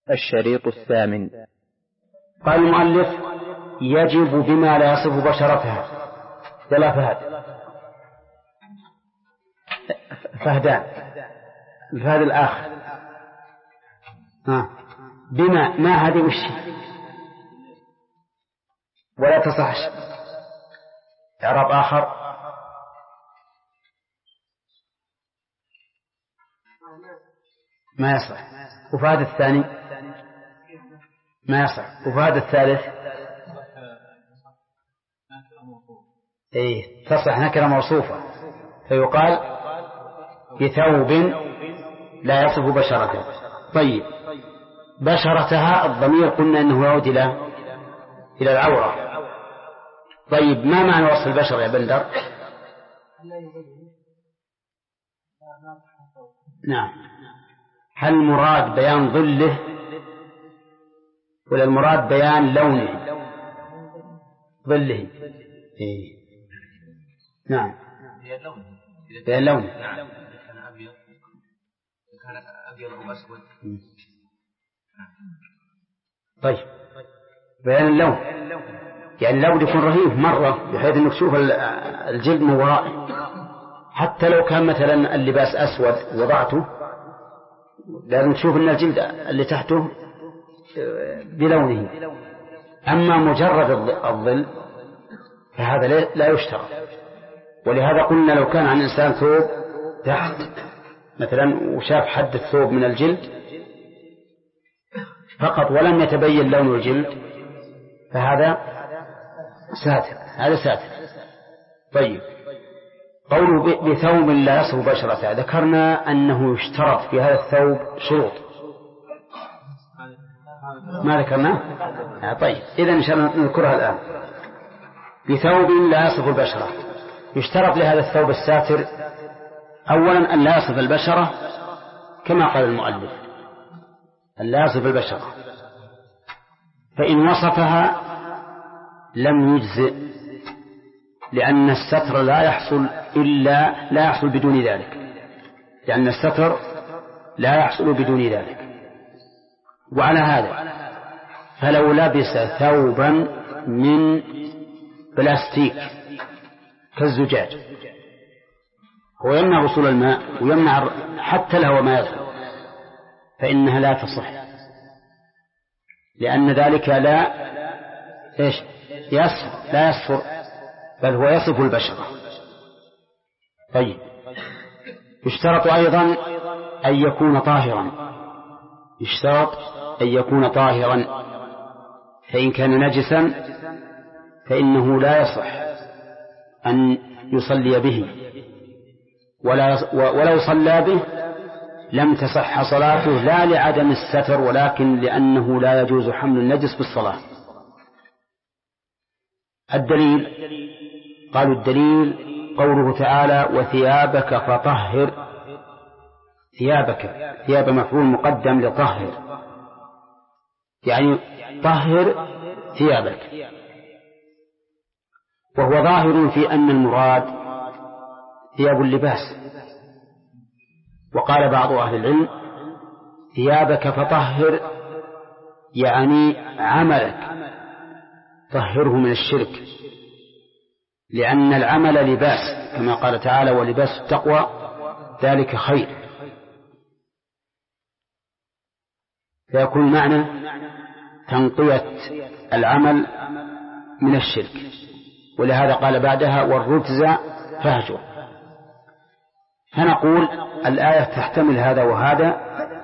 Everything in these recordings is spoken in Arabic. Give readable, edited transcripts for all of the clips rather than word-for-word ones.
الشريط الثامن. قال المؤلف: يجب بما لا يصف بشرتها. ولا فهدان الفهد الآخر. بما ما هذه وش ولا تصح إعراب آخر. ما يصح. وفهد الثاني ما يصح. وفهد الثالث تصح نكرة موصوفة فيقال بثوب لا يصف بشرته. طيب، بشرتها الضمير قلنا أنه يعود إلى العورة. طيب، ما معنى وصف البشر يا بندر؟ نعم، هل المراد بيان ظله ولا المراد بيان لونه؟ ظله. نعم، بيان لونه. كان أبيض أو أسود. طيب، بيان اللون يعني اللون يكون رهيب مرة بحيث أنك تشوف الجلد من ورائه. حتى لو كان مثلا اللباس أسود وضعته لازم تشوف أن الجلد اللي تحته بلونه. أما مجرد الظل فهذا لا يشترط. ولهذا قلنا لو كان عن إنسان ثوب تحت مثلا وشاف حد الثوب من الجلد فقط ولم يتبين لون الجلد فهذا ساتر. هذا ساتر. طيب، قوله بثوب لا يصف بشرته، ذكرنا أنه يشترط في هذا الثوب شروط. ما ذكرنا؟ طيب، إذن إن شاء الله نذكرها الآن. بثوب لا يصف البشرة، يشترط لهذا الثوب الساتر أولا أن لا يصف البشرة كما قال المؤلف، أن لا يصف البشرة، فإن وصفها لم يجزئ، لأن الستر لا يحصل بدون ذلك، لأن الستر لا يحصل بدون ذلك. وعلى هذا فلو لبس ثوبا من بلاستيك كالزجاج هو يمنع وصول الماء ويمنع حتى الهواء ما يدخل فإنها لا تصح، لأن ذلك لا يصفر بل هو يصف البشرة. طيب، يشترط أيضا أن يكون طاهرا، يشترط أن يكون طاهرا، فإن كان نجسا فإنه لا يصح أن يصلي به، ولو صلى به لم تصح صلاته، لا لعدم الستر ولكن لأنه لا يجوز حمل النجس بالصلاة. الدليل قالوا الدليل قوله تعالى: وثيابك فطهر. ثياب مفعول مقدم لطهر، يعني طهر ثيابك، وهو ظاهر في أن المراد ثياب اللباس. وقال بعض أهل العلم: ثيابك فطهر يعني عملك طهره من الشرك، لأن العمل لباس كما قال تعالى: ولباس التقوى ذلك خير. فيكون معنى تنقية العمل من الشرك. ولهذا قال بعدها: والرجز فاهجر. فنقول الآية تحتمل هذا وهذا،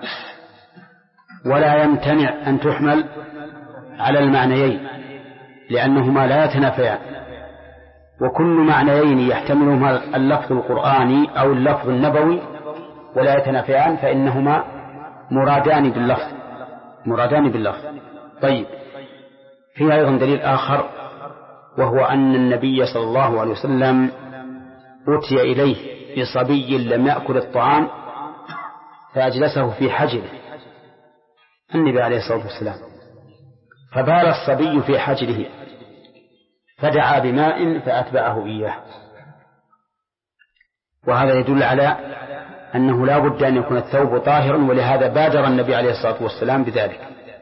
ولا يمتنع أن تحمل على المعنيين لأنهما لا يتنافيان، وكل معنيين يحتملهما اللفظ القرآني أو اللفظ النبوي ولا يتنافيان فإنهما مرادان باللفظ. طيب، فيها أيضا دليل آخر، وهو أن النبي صلى الله عليه وسلم أتي إليه بصبي لم يأكل الطعام فأجلسه في حجره النبي عليه الصلاة والسلام، فبال الصبي في حجره فدعا بماء فأتبعه إياه. وهذا يدل على أنه لا بد أن يكون الثوب طاهرا، ولهذا بادر النبي عليه الصلاة والسلام بذلك.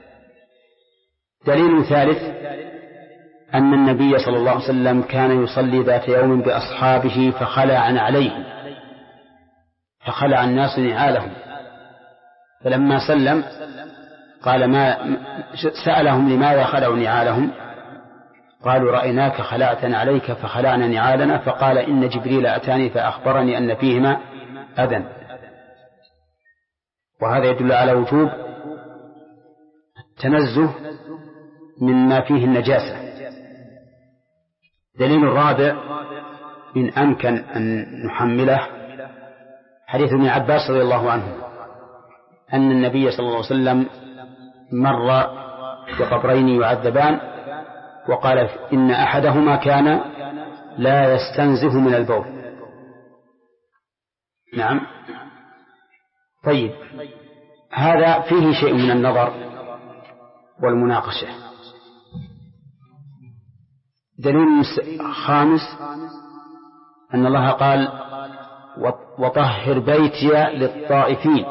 دليل ثالث أن النبي صلى الله عليه وسلم كان يصلي ذات يوم بأصحابه فخلع الناس نعالهم، فلما سلم قال سألهم لماذا خلعوا نعالهم؟ قالوا رأيناك خلعتنا عليك فخلعنا نعالنا، فقال إن جبريل أتاني فأخبرني أن فيهما أذى. وهذا يدل على وجوب التنزه مما فيه النجاسة. دليل الرابع إن أمكن أن نحمله حديث ابن عباس رضي الله عنه أن النبي صلى الله عليه وسلم مر بقبرين يعذبان وقال إن أحدهما كان لا يستنزه من البول. نعم. طيب، هذا فيه شيء من النظر والمناقشة. دليل خامس أن الله قال وطهر بيتي للطائفين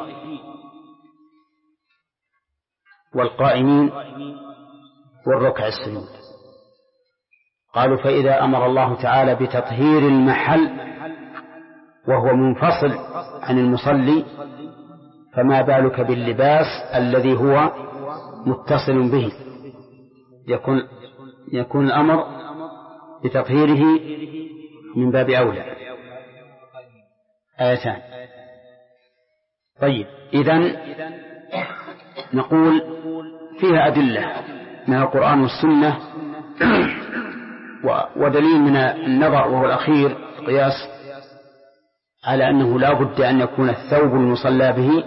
والقائمين والركع السجود. قالوا فإذا أمر الله تعالى بتطهير المحل وهو منفصل عن المصلي فما بالك باللباس الذي هو متصل به؟ يكون الأمر بتطهيره من باب أولى. آيتان. طيب، إذن نقول فيها أدلة من القرآن والسنة ودليل من النظر وهو الأخير القياس على أنه لا بد أن يكون الثوب المصلى به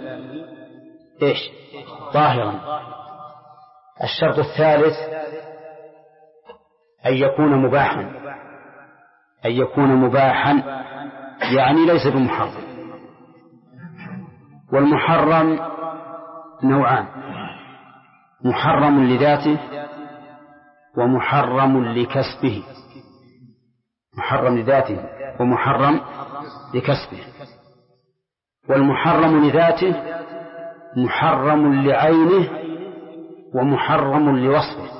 طاهرا. الشرط الثالث أن يكون مباحا يعني ليس بمحرم. والمحرم نوعان: محرم لذاته ومحرم لكسبه. محرم لذاته ومحرم لكسبه. والمحرم لذاته محرم لعينه ومحرم لوصفه.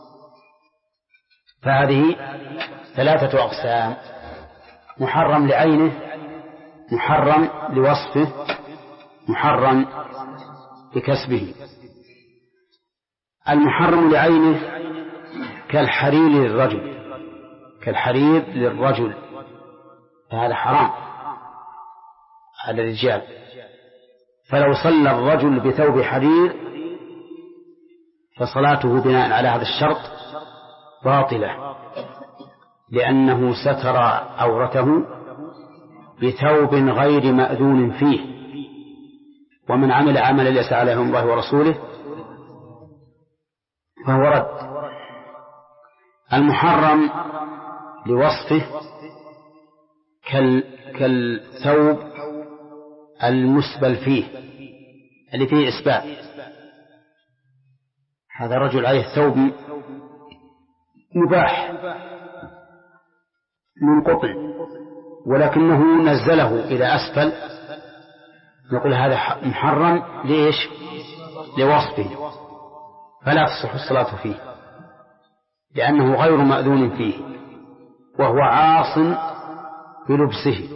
فهذه ثلاثة أقسام: محرم لعينه، محرم لوصفه، محرم لكسبه. المحرم لعينه كالحرير للرجل فهذا حرام على الرجال. فلو صلى الرجل بثوب حرير فصلاته بناء على هذا الشرط باطلة، لأنه ستر عورته بثوب غير مأذون فيه، ومن عمل عملا ليس عليه أمر الله ورسوله فهو رد. المحرم لوصفه كالثوب المسبل فيه اللي فيه إسبال. هذا الرجل عليه ثوب مباح من قطن ولكنه نزله إلى أسفل، نقول هذا محرم ليش؟ لوصفه، فلا تصح الصلاة فيه لأنه غير مأذون فيه وهو عاص بلبسه،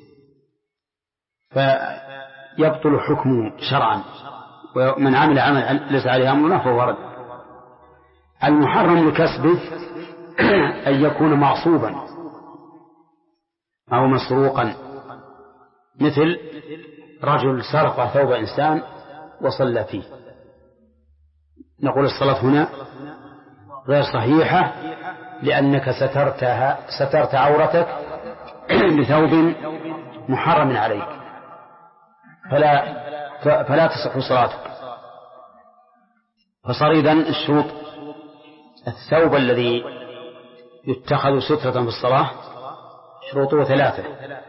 فيبطل حكمه شرعا، ومن عمل عمل ليس عليه أمرنا فهو رد. المحرم لكسبه أن يكون معصوبا أو مسروقا، مثل رجل سرق ثوب إنسان وصلى فيه، نقول الصلاة هنا غير صحيحة لأنك سترت عورتك بثوب محرم عليك، فلا تصح صلاتك. فصار إذن الشروط: الثوب الذي يتخذ سترة في الصلاة شروطه ثلاثة: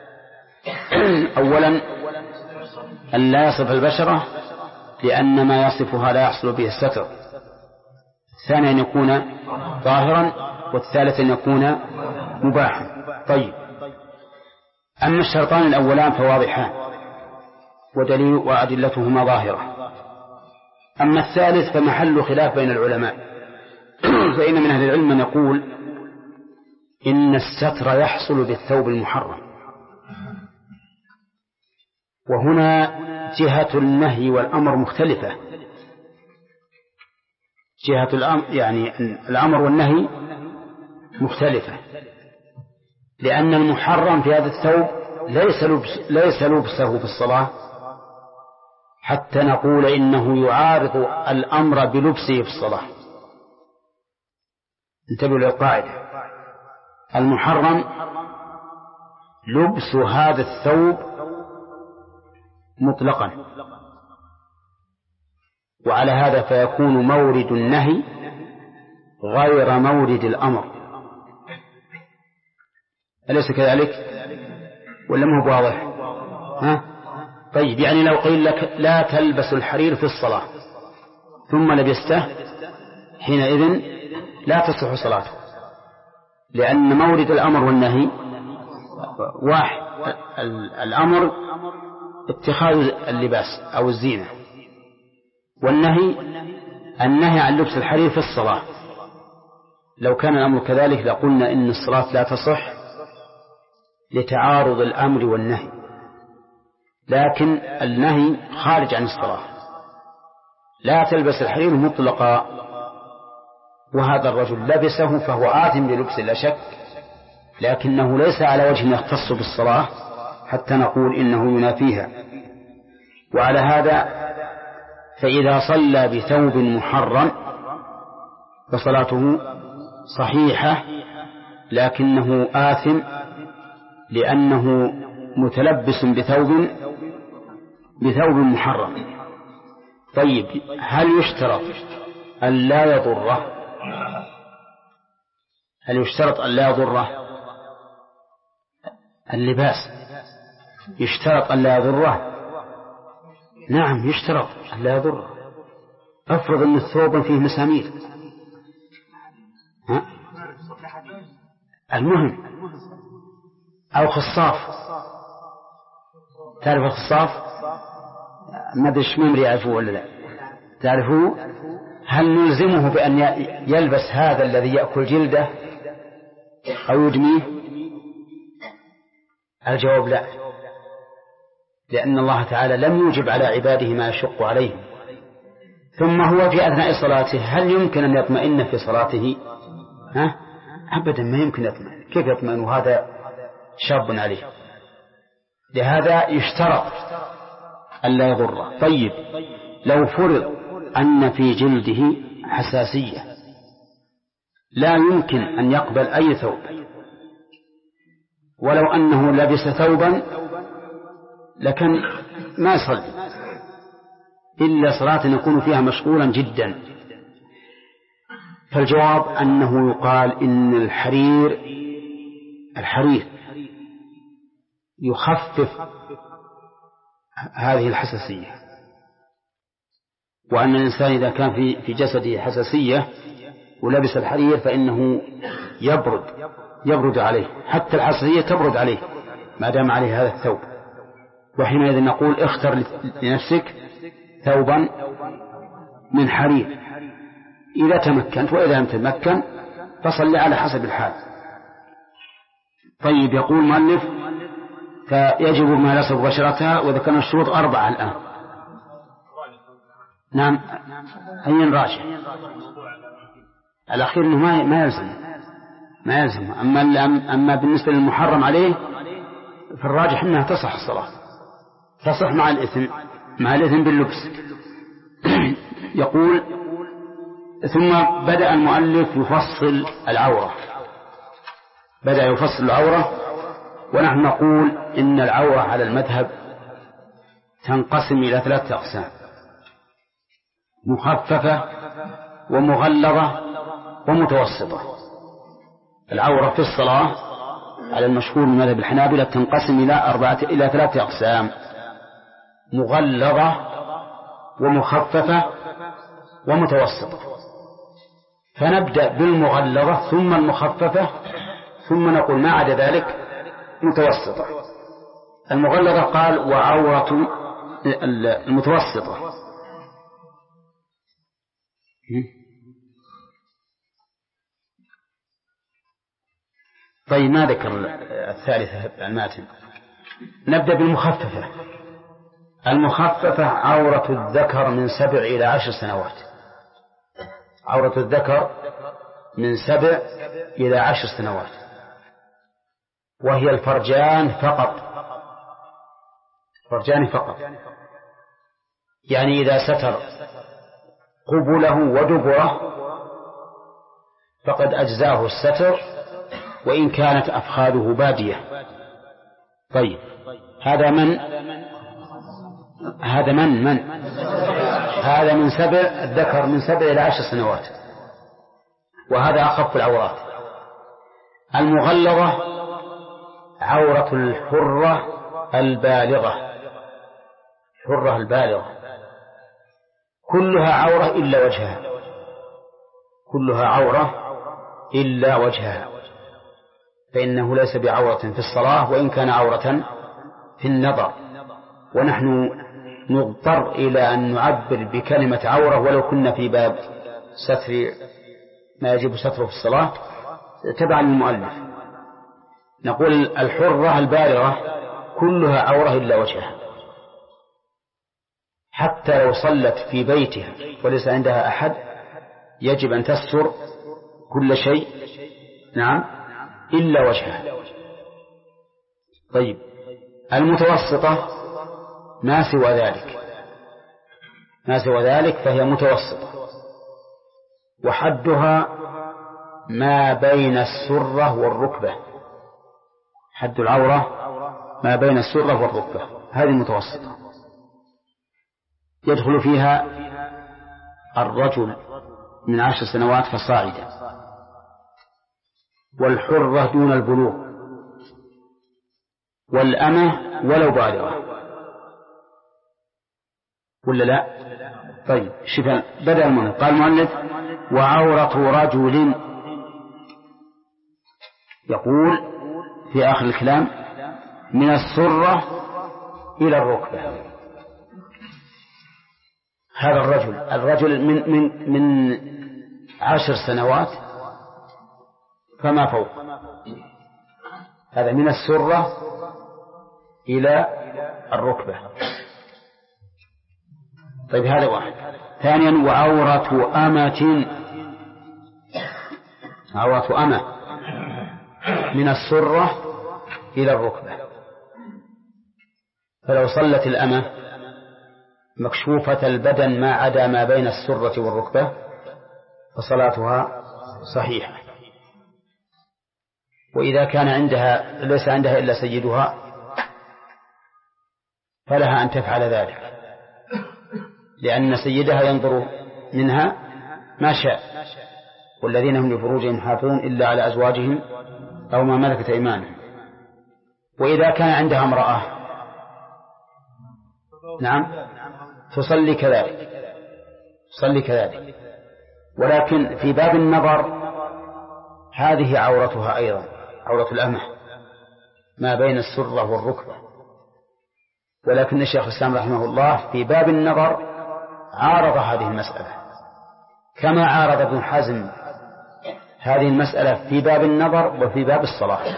أولا أن لا يصف البشرة لأن ما يصفها لا يحصل به الستر، ثانيا أن يكون ظاهرا، والثالث أن يكون مباحا. طيب، أما الشرطان الأولان فواضحان ودليل وأدلتهما ظاهرة. أما الثالث فمحل خلاف بين العلماء فإن من أهل العلم من يقول إن الستر يحصل بالثوب المحرم، وهنا جهة النهي والأمر مختلفة. جهة الأمر يعني الأمر والنهي مختلفة، لأن المحرم في هذا الثوب ليس لبسه في الصلاة حتى نقول إنه يعارض الأمر بلبسه في الصلاة. انتبهوا للقاعدة، المحرم لبس هذا الثوب مطلقا، وعلى هذا فيكون مورد النهي غير مورد الأمر. أليس كذلك ولا ما هو واضح؟ طيب، يعني لو قيل لك لا تلبس الحرير في الصلاة ثم لبسته، حينئذ لا تصح صلاته، لأن مورد الأمر والنهي واحد. الأمر اتخاذ اللباس أو الزينة، والنهي عن لبس الحرير في الصلاة. لو كان الأمر كذلك لقلنا إن الصلاة لا تصح لتعارض الأمر والنهي، لكن النهي خارج عن الصلاة، لا تلبس الحرير مطلقا، وهذا الرجل لبسه فهو آثم بلبسه لا شك، لكنه ليس على وجه يختص بالصلاة حتى نقول إنه ينافيها. وعلى هذا فإذا صلى بثوب محرم فصلاته صحيحة، لكنه آثم لأنه متلبس بثوب محرم. طيب، هل يشترط أن لا يضره؟ هل يشترط أن لا يضره اللباس؟ يشترط أن لا يضره؟ نعم يشترط أن لا يضره. أفرض أن الثوب فيه مسامير، المهم، أو خصاف. تعرف الخصاف؟ ما أدري إيش ممر يعرفوه ولا لا تعرفوه؟ هل نلزمه بأن يلبس هذا الذي يأكل جلده أو يدميه؟ الجواب لا، لأن الله تعالى لم يوجب على عباده ما يشق عليهم. ثم هو في أثناء صلاته هل يمكن أن يطمئن في صلاته؟ أبدا ما يمكن يطمئن. كيف يطمئن وهذا شاب عليه؟ لهذا يشترط ألا يضره. طيب، لو فرض أن في جلده حساسية لا يمكن أن يقبل أي ثوب، ولو أنه لبس ثوبا لكن ما يصلي إلا صلاة يكون فيها مشغولا جدا، فالجواب أنه يقال إن الحرير يخفف هذه الحساسية، وأن الإنسان إذا كان في جسده حساسية ولبس الحرير فإنه يبرد عليه، حتى الحساسية تبرد عليه ما دام عليه هذا الثوب. وحينئذ نقول اختر لنفسك ثوبا من حرير إذا تمكنت، وإذا لم تتمكن فصل على حسب الحال. طيب، يقول المؤلف فيجب ما يلصق بشرتها، وذكرنا الشروط 4 الآن. نعم، أي راجع الأخير أنه ما يلزم. أما بالنسبة للمحرم عليه فالراجح أنها تصح الصلاة، تصح مع الإثم باللبس. يقول ثم بدأ المؤلف يفصل العورة، ونحن نقول إن العورة على المذهب تنقسم إلى 3 أقسام: مخففة ومغلظة ومتوسطة. العورة في الصلاة على المشهور من مذهب الحنابلة تنقسم إلى 3 أقسام: مغلظة ومخففة ومتوسطة. فنبدأ بالمغلظة ثم المخففة ثم نقول ما عدا ذلك متوسطة. المغلظة قال وعورة المتوسطة. طيب ما ذكر الثالثة الماتن. نبدأ بالمخففة. المخففة عورة الذكر من 7 إلى 10 سنوات. عورة الذكر من 7 إلى 10 سنوات، وهي الفرجان فقط. فرجان فقط، يعني إذا ستر قبله ودبره فقد أجزاه الستر وإن كانت أفخاذه بادية. طيب هذا من هذا من 7 الذكر من 7 إلى 10 سنوات، وهذا أخف العورات. المغلظة عورة الحرة البالغة. الحرة البالغة كلها عورة إلا وجهها، كلها عورة إلا وجهها، فإنه ليس بعورة في الصلاة وإن كان عورة في النظر. ونحن نضطر إلى أن نعبر بكلمة عورة ولو كنا في باب ستر ما يجب ستره في الصلاة تبعا للمؤلف. نقول الحرة البالغة كلها عورة إلا وجهها، حتى لو صلت في بيتها وليس عندها أحد يجب أن تستر كل شيء، نعم، إلا وجهها. طيب المتوسطة ما سوى ذلك فهي متوسطة، وحدها ما بين السرة والركبة. حد العورة ما بين السرة والركبة، هذه متوسطة. يدخل فيها الرجل من 10 سنوات فصاعدا، والحرة دون البلوغ، والأمة ولو بالغة، ولا لا؟ طيب شوف بدأ المؤلف، قال المؤلف وعورة رجل، يقول في آخر الكلام من السرة إلى الركبة. هذا الرجل من 10 سنوات فما فوق، هذا من السرة إلى الركبة. طيب هذا واحد. ثانيا وعورة أمة، عورة أمة من السرة إلى الركبة. فلو صلت الأمة مكشوفة البدن ما عدا ما بين السرة والركبة فصلاتها صحيحة. وإذا كان عندها ليس عندها إلا سيدها فلها أن تفعل ذلك، لأن سيدها ينظر منها ما شاء، والذين هم لفروجهم حافظون إلا على أزواجهم أو ما ملكت أيمانهم. وإذا كان عندها امرأة نعم تصلي كذلك، ولكن في باب النظر هذه عورتها أيضا، عورة الأمة ما بين السرة والركبة. ولكن الشيخ الإسلام رحمه الله في باب النظر عارض هذه المسألة، كما عارض ابن حزم هذه المسألة في باب النظر وفي باب الصلاة،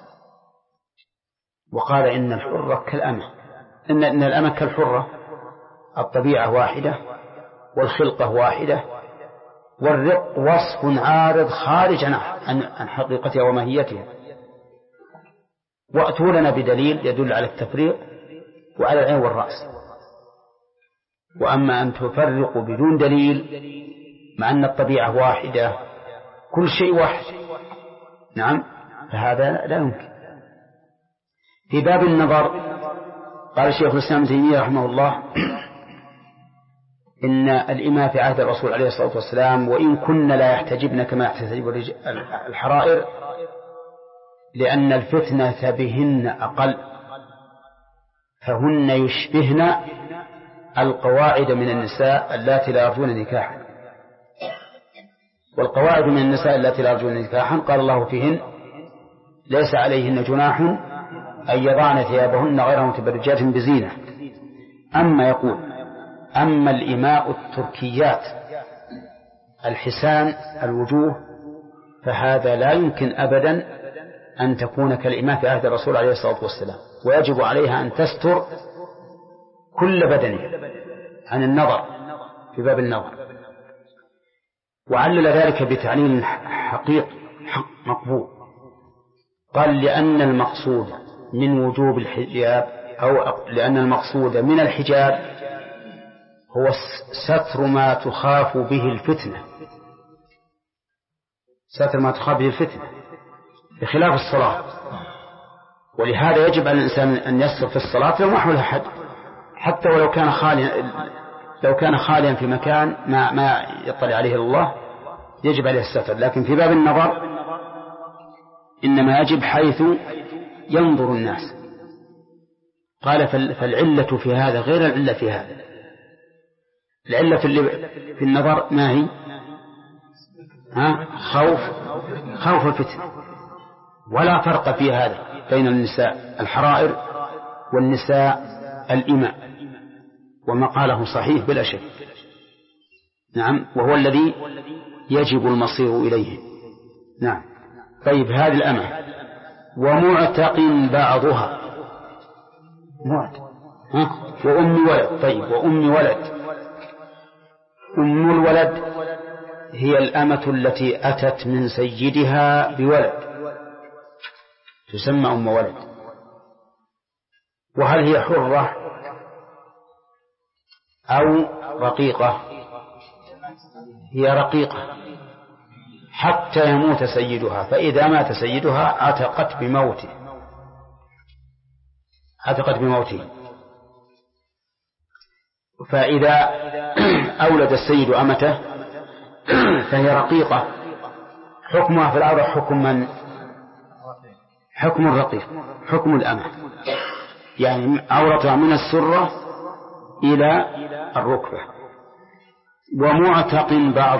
وقال إن الحرة كالأمة، إن الأمة كالحرة، الطبيعة واحدة والخلقة واحدة، والرق وصف عارض خارج عن حقيقتها وماهيتها. وأتوا لنا بدليل يدل على التفريق وعلى العين والرأس. وأما أن تفرقوا بدون دليل مع أن الطبيعة واحدة كل شيء واحد، نعم، فهذا لا يمكن. في باب النظر قال الشيخ الإسلام ابن تيمية رحمه الله إن الإماء في عهد الرسول عليه الصلاة والسلام وإن كن لا يحتجبن كما يحتجب الحرائر لأن الفتنة بهن أقل، فهن يشبهن القواعد من النساء اللاتي لا يرجون نكاحا. والقواعد من النساء اللاتي لا يرجون نكاحا قال الله فيهن ليس عليهن جناح أن يضعن ثيابهن غير متبرجات بزينة. أما يقول أما الإماء التركيات الحسان الوجوه فهذا لا يمكن أبدا أن تكون كالإماء في عهد الرسول عليه الصلاة والسلام، ويجب عليها أن تستر كل بدنه عن النظر في باب النظر. وعلل ذلك بتعليل حقيقي مقبول، قال لأن المقصود من وجوب الحجاب أو لأن المقصود من الحجاب هو ستر ما تخاف به الفتنة، ستر ما تخاف به الفتنة بخلاف الصلاة. ولهذا يجب على الإنسان أن يستر في الصلاة لو محو أحد، حتى ولو كان خاليا في مكان ما يطلع عليه الله يجب عليه الستر. لكن في باب النظر إنما يجب حيث ينظر الناس. قال فالعلة في هذا غير العلة في هذا. العلة في النظر ما هي؟ خوف الفتنة، ولا فرق في هذا بين النساء الحرائر والنساء الإماء، وما قاله صحيح بلا شك. نعم، وهو الذي يجب المصير إليه. نعم. طيب هذه الأمة ومعتق بعضها وأم ولد. طيب وأم ولد، أم الولد هي الأمة التي أتت من سيدها بولد تسمى أم ولد. وهل هي حرة أو رقيقة؟ هي رقيقة حتى يموت سيدها، فإذا مات سيدها عتقت بموته. فإذا أولد السيد أمته فهي رقيقة، حكمها في الأرض حكم الرقيق، حكم الأمة، يعني عورتها من السرة إلى الركبة. ومعتق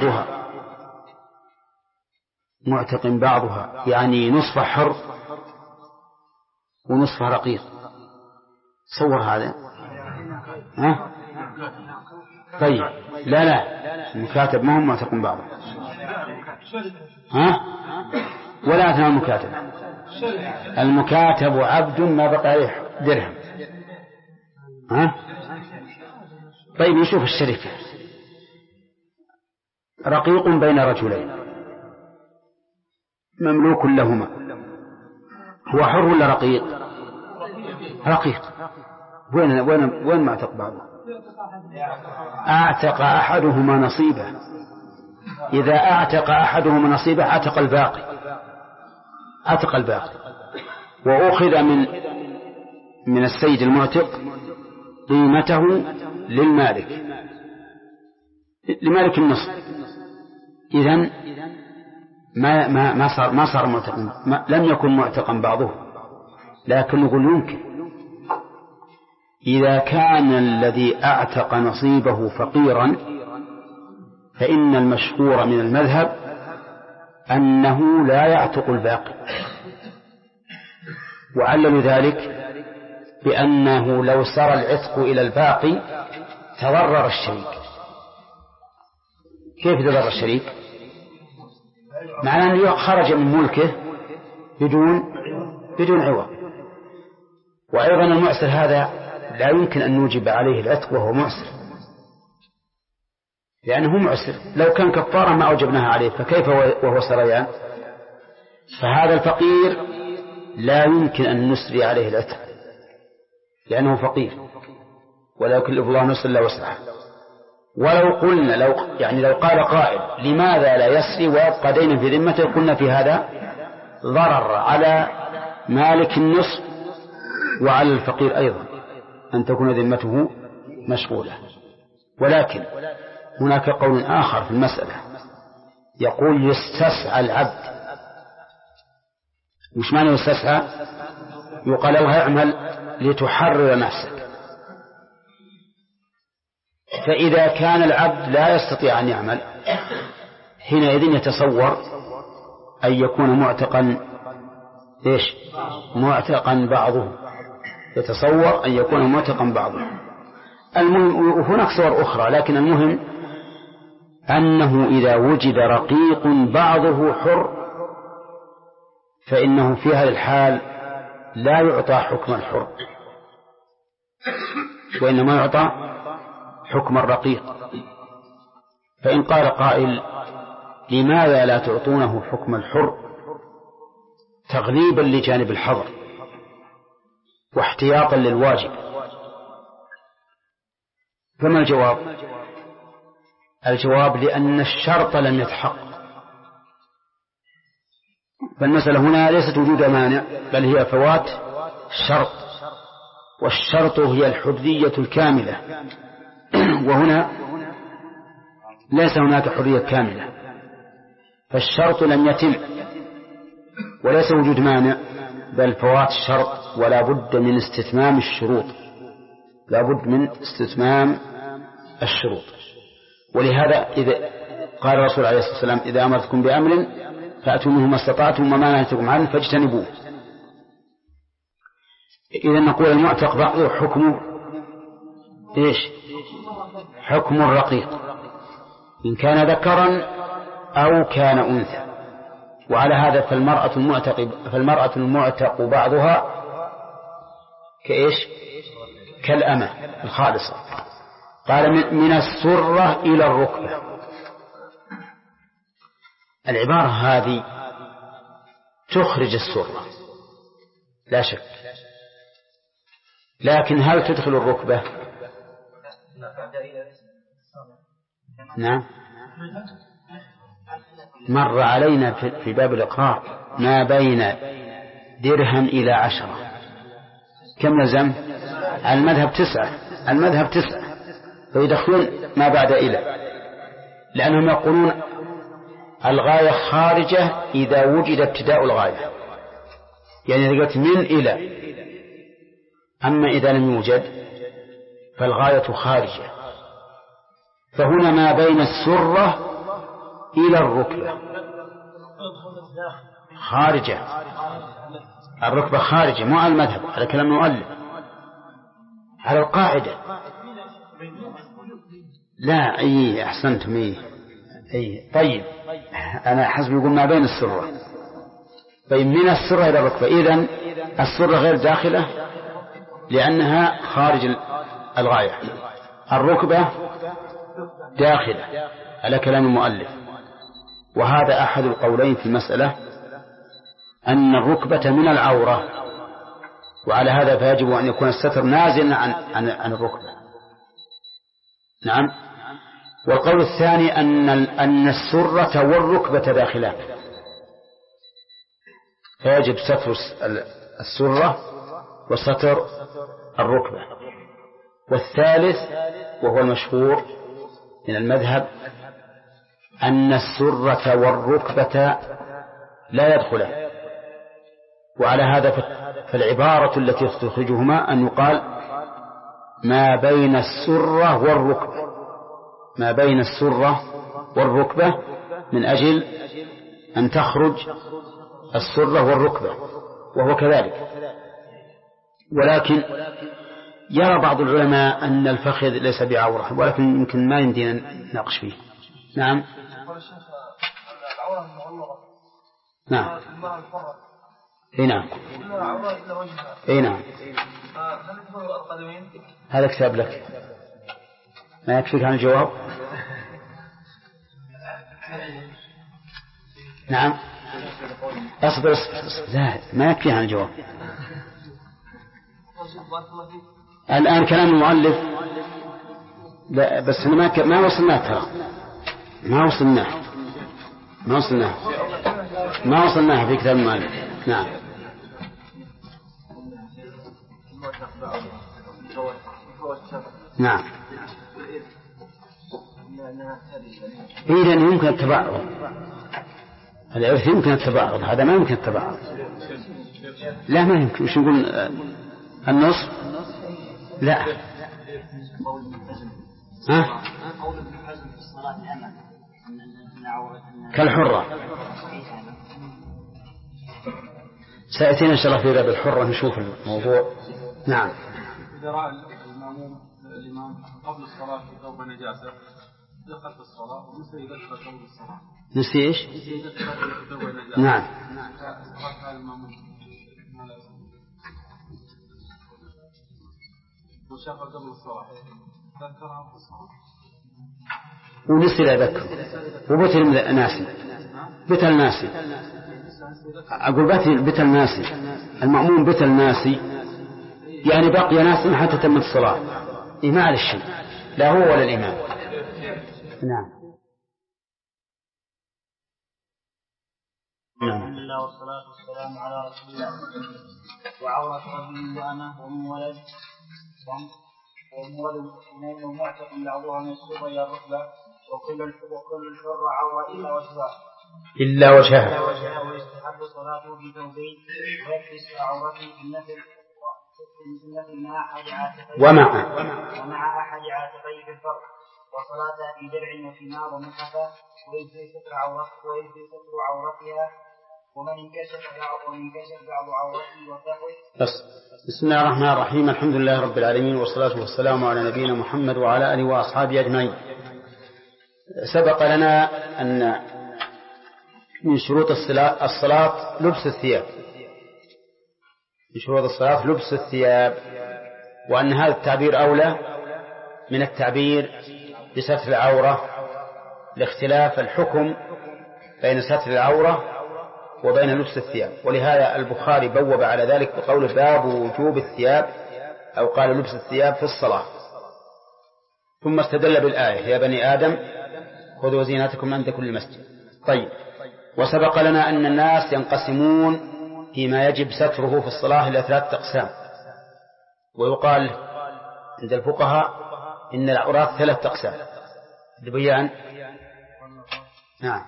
بعضها يعني نصف حر ونصف رقيق. صور هذا. طيب لا المكاتب ما هم معتق بعضه. ولا أثناء المكاتب عبد ما بقى عليه درهم. طيب نشوف الشركة. رقيق بين رجلين مملوك لهما، هو حر ولا رقيق؟ رقيق. وين ما اعتق بعضه؟ اعتق احدهما نصيبه. اذا اعتق احدهما نصيبه اعتق الباقي. واخذ من السيد المعتق قيمته لمالك النصف. إذن ما صار معتقا، لم يكن معتقا بعضه. لكن نقول يمكن إذا كان الذي أعتق نصيبه فقيرا، فإن المشهور من المذهب أنه لا يعتق الباقي. وعلل ذلك بأنه لو سر العتق إلى الباقي تضرر الشريك. كيف تضرر الشريك؟ معناه أنه خرج من ملكه بدون عوض. وأيضا المعسر هذا لا يمكن أن نوجب عليه العتق وهو معسر، لأنه معسر. لو كان كفارة ما أوجبناها عليه، فكيف وهو سريان؟ فهذا الفقير لا يمكن أن نسري عليه العتق لأنه فقير، ولا يكلف الله نفسا إلا وسعها. ولو قلنا لو قال قائل لماذا لا يسري ويبقى دينا في ذمته، قلنا في هذا ضرر على مالك النصف وعلى الفقير أيضا أن تكون ذمته مشغولة. ولكن هناك قول آخر في المسألة، يقول يستسعى العبد. مش معنى يستسعى؟ يقال له اعمل لتحرر نفسك. فإذا كان العبد لا يستطيع أن يعمل، حينئذ يتصور أن يكون معتقا إيش؟ معتقا بعضه، يتصور أن يكون معتقا بعضه. المهم، وهناك صور أخرى، لكن المهم أنه إذا وجد رقيق بعضه حر فإنه في هذه الحال لا يعطى حكم الحر، وإنما يعطى حكم الرقيق. فإن قال قائل: لماذا لا تعطونه حكم الحر تغليبا لجانب الحظر واحتياطا للواجب؟ فما الجواب؟ الجواب: لأن الشرط لم يتحقق. فالمسألة هنا ليست وجود مانع، بل هي فوات شرط، والشرط هي الحرية الكاملة، وهنا ليس هناك حرية كاملة، فالشرط لم يتم، وليس وجود مانع، بل فوات الشرط، ولا بد من استتمام الشروط، لا بد من استتمام الشروط. ولهذا إذا قال الرسول عليه الصلاة والسلام: إذا أمرتكم بأمر فأتوا منه ما استطعتم وما نهيتكم عنه فاجتنبوه. إذا نقول المعتق بعضه حكمه إيش؟ حكم الرقيق إن كان ذكرا أو كان أنثى. وعلى هذا فالمرأة المعتق بعضها كإيش؟ كالأمة الخالصة. قال: من السرة إلى الركبة. العبارة هذه تخرج السرة لا شك، لكن هل تدخل الركبة؟ نعم، مر علينا في باب الإقرار ما بين درهم إلى 10. كم لزم؟ المذهب 9 فيدخلون ما بعد إلى، لأنهم يقولون الغاية خارجة إذا وجد ابتداء الغاية، يعني إذا قلت من إلى. أما إذا لم يوجد فالغاية خارجة. فهنا ما بين السرة إلى الركبة خارجة، الركبة خارجة، مو على المذهب، على كلام المؤلف، على القاعدة. لا، أي أحسنتم، أي طيب، أنا حسب يقول ما بين السرة. طيب، من السرة إلى الركبة، إذن السرة غير داخلة لأنها خارج الغاية، الركبة داخلة على كلام المؤلف. وهذا أحد القولين في المسألة، أن الركبة من العورة، وعلى هذا فيجب أن يكون الستر نازلا عن الركبة. نعم. والقول الثاني أن السرة والركبة داخلان، فيجب ستر السرة وستر الركبة. والثالث وهو المشهور من المذهب أن السرة والركبة لا يدخلان. وعلى هذا فالعبارة التي تخرجهما أن يقال ما بين السرة والركبة، ما بين السرة والركبة، من أجل أن تخرج السرة والركبة، وهو كذلك. ولكن يرى بعض العلماء أن الفخذ ليس بعورة، ولكن يمكن ما يمدينا نناقش فيه. نعم. نعم. اي نعم. اي نعم. هذا كتاب لك، ما يكفيك عن الجواب. نعم. اصبر. لا، ما يكفي عن الجواب. الآن كلام المؤلف، لا بس ما وصلناه، ترى ما وصلناه في كتاب المؤلف. نعم. نعم. إذن يمكن التباعد، الإرث يمكن التباعد، هذا ما يمكن التباعد. لا، ما يمكن. وش نقول؟ النصف؟ لا. ها؟ كالحرة. سيأتينا إن شاء الله في باب الحرة نشوف الموضوع. نعم. إذا رأى الإمام قبل الصلاة في ثوب نجاسة دخل في الصلاة ونسي يذكر ثوب الصلاة. نسي إيش؟ نسي يذكر ثوب نجاسة. نعم. فصلاة الإمام وشغل قبل الصلاة ذكرها في الصلاة. ونسي لا يذكر وبتل ناسي. بتل ناسي. أقول بتل ناسي. المأموم بتل ناسي يعني بقي ناسي حتى تمت الصلاة. ما على الشيء لا هو ولا الإمام. نعم. الحمد لله والصلاة والسلام على رسول الله. وعورة رجل وأمه وأم ولد ومن معتق بعضها من السوق إلى الركبة وكل الحر عورة إلا وجهها ويستحب صلاته بثوبين ويكفي عورته في النفل ومع أحد عاتقيه في الفرق وصلاة في درع وفي نار ومنحفة ويجزي ستر عورتها ومن انكشف بعض عورته وتحوي. بسم الله الرحمن الرحيم. الحمد لله رب العالمين والصلاة والسلام على نبينا محمد وعلى آله وأصحابه أجمعين. سبق لنا أن من شروط الصلاة لبس الثياب. من شروط الصلاة لبس الثياب، وأن هذا التعبير أولى من التعبير بستر العورة لاختلاف الحكم بين ستر العورة وبين لبس الثياب. ولهذا البخاري بوب على ذلك بقوله باب وجوب الثياب، أو قال لبس الثياب في الصلاة. ثم استدل بالآية يا بني آدم خذوا زينتكم عند كل مسجد. طيب، وسبق لنا أن الناس ينقسمون فيما يجب ستره في الصلاة إلى 3 أقسام. ويقال عند الفقهاء إن العورات 3 أقسام. البيان. نعم.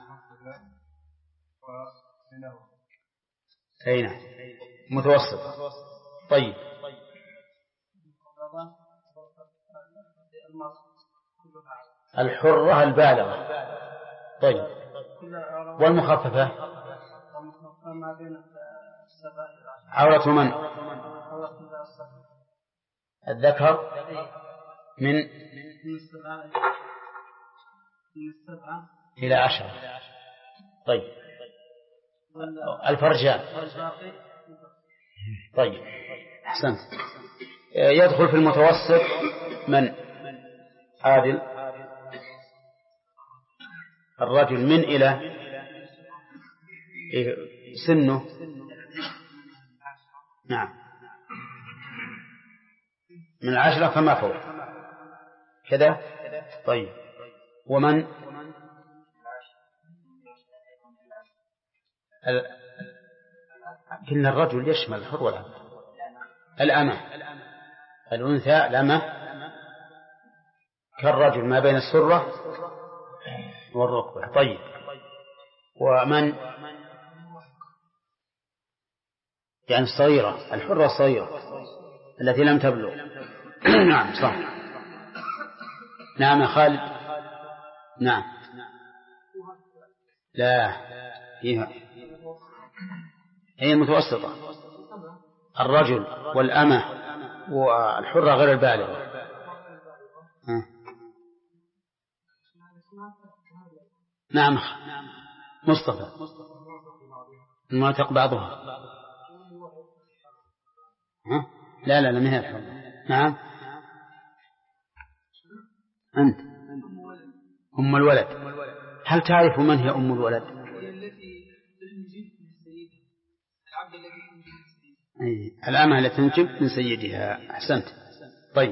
أين متوسط. طيب، الحرة البالغة. طيب، والمخففة عورة من؟ الذكر من إلى 10. طيب، الفرجان. طيب، أحسنت. يدخل في المتوسط من؟ عادل. الرجل من إلى سنه. نعم، من 10 فما فوق كذا. طيب، ومن قلنا الرجل يشمل الحر والعبد. الأمة، الأنثى الأمة كالرجل ما بين السرة والركبة. طيب، ومن يعني الصغيرة، الحرة الصغيرة التي لم تبلغ. نعم صح. نعم يا خالد. نعم. لا، هي المتوسطة. الرجل والأمة والحرة غير البالغة. نعم مصطفى. المعتق بعضها. لا لا لا، ما هي الحرة. نعم. أنت أم الولد. هل تعرف من هي أم الولد؟ الأمة التي تنجب من سيدها. أحسنت. طيب،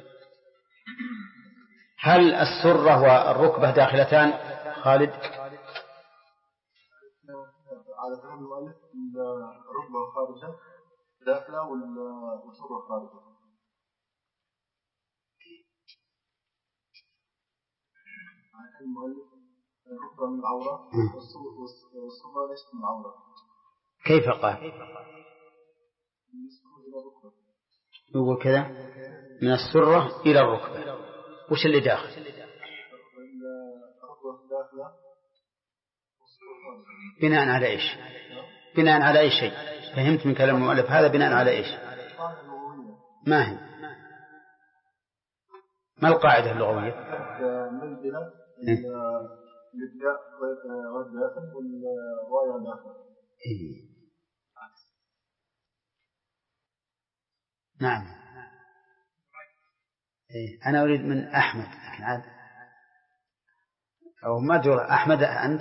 هل السرة والركبة داخلتان خالد؟ على فهم المؤلف الركبة خارجة داخلة والسرة خارجة. على فهم المؤلف الركبة من العورة والسرة ليست من العورة. كيف قال؟ يقول كذا من السرة إلى الركبة. وش اللي داخل؟ بناء على إيش؟ بناء على أي شيء؟ فهمت من كلام المؤلف هذا بناء على إيش؟ ما هي؟ ما القاعدة اللغوية؟ منزلة الابداء والداخل والغاية والداخل. نعم. أنا أريد من أحمد، لكن عاد أو ما جرى. أحمد أنت؟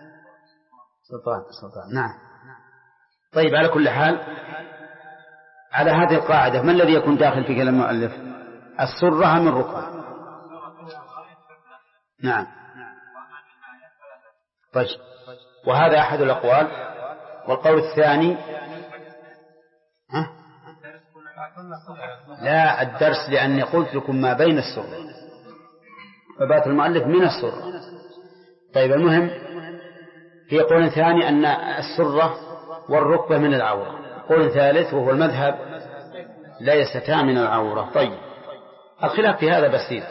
سلطان. نعم. طيب، على كل حال على هذه القاعدة ما الذي يكون داخل في كلام المؤلف؟ السرة من ركبة. نعم. طيب، وهذا أحد الأقوال. والقول الثاني لا الدرس، لأني قلت لكم ما بين السرة، فبات المؤلف من السرة. طيب، المهم في قول ثاني أن السرة والركبة من العورة. قول ثالث وهو المذهب ليستا من العورة. طيب، الخلاف في هذا بسيط.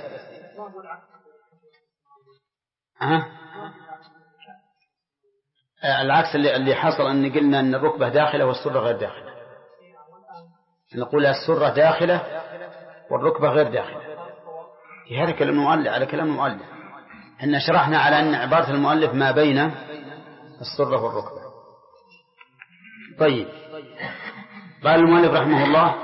العكس اللي حصل أن قلنا أن الركبة داخلة والسرة غير داخلة. نقول السرة داخلة والركبة غير داخلة. في هذا كلام المؤلف، على كلام المؤلف إن شرحنا على أن عبارة المؤلف ما بين السرة والركبة. طيب، قال المؤلف رحمه الله: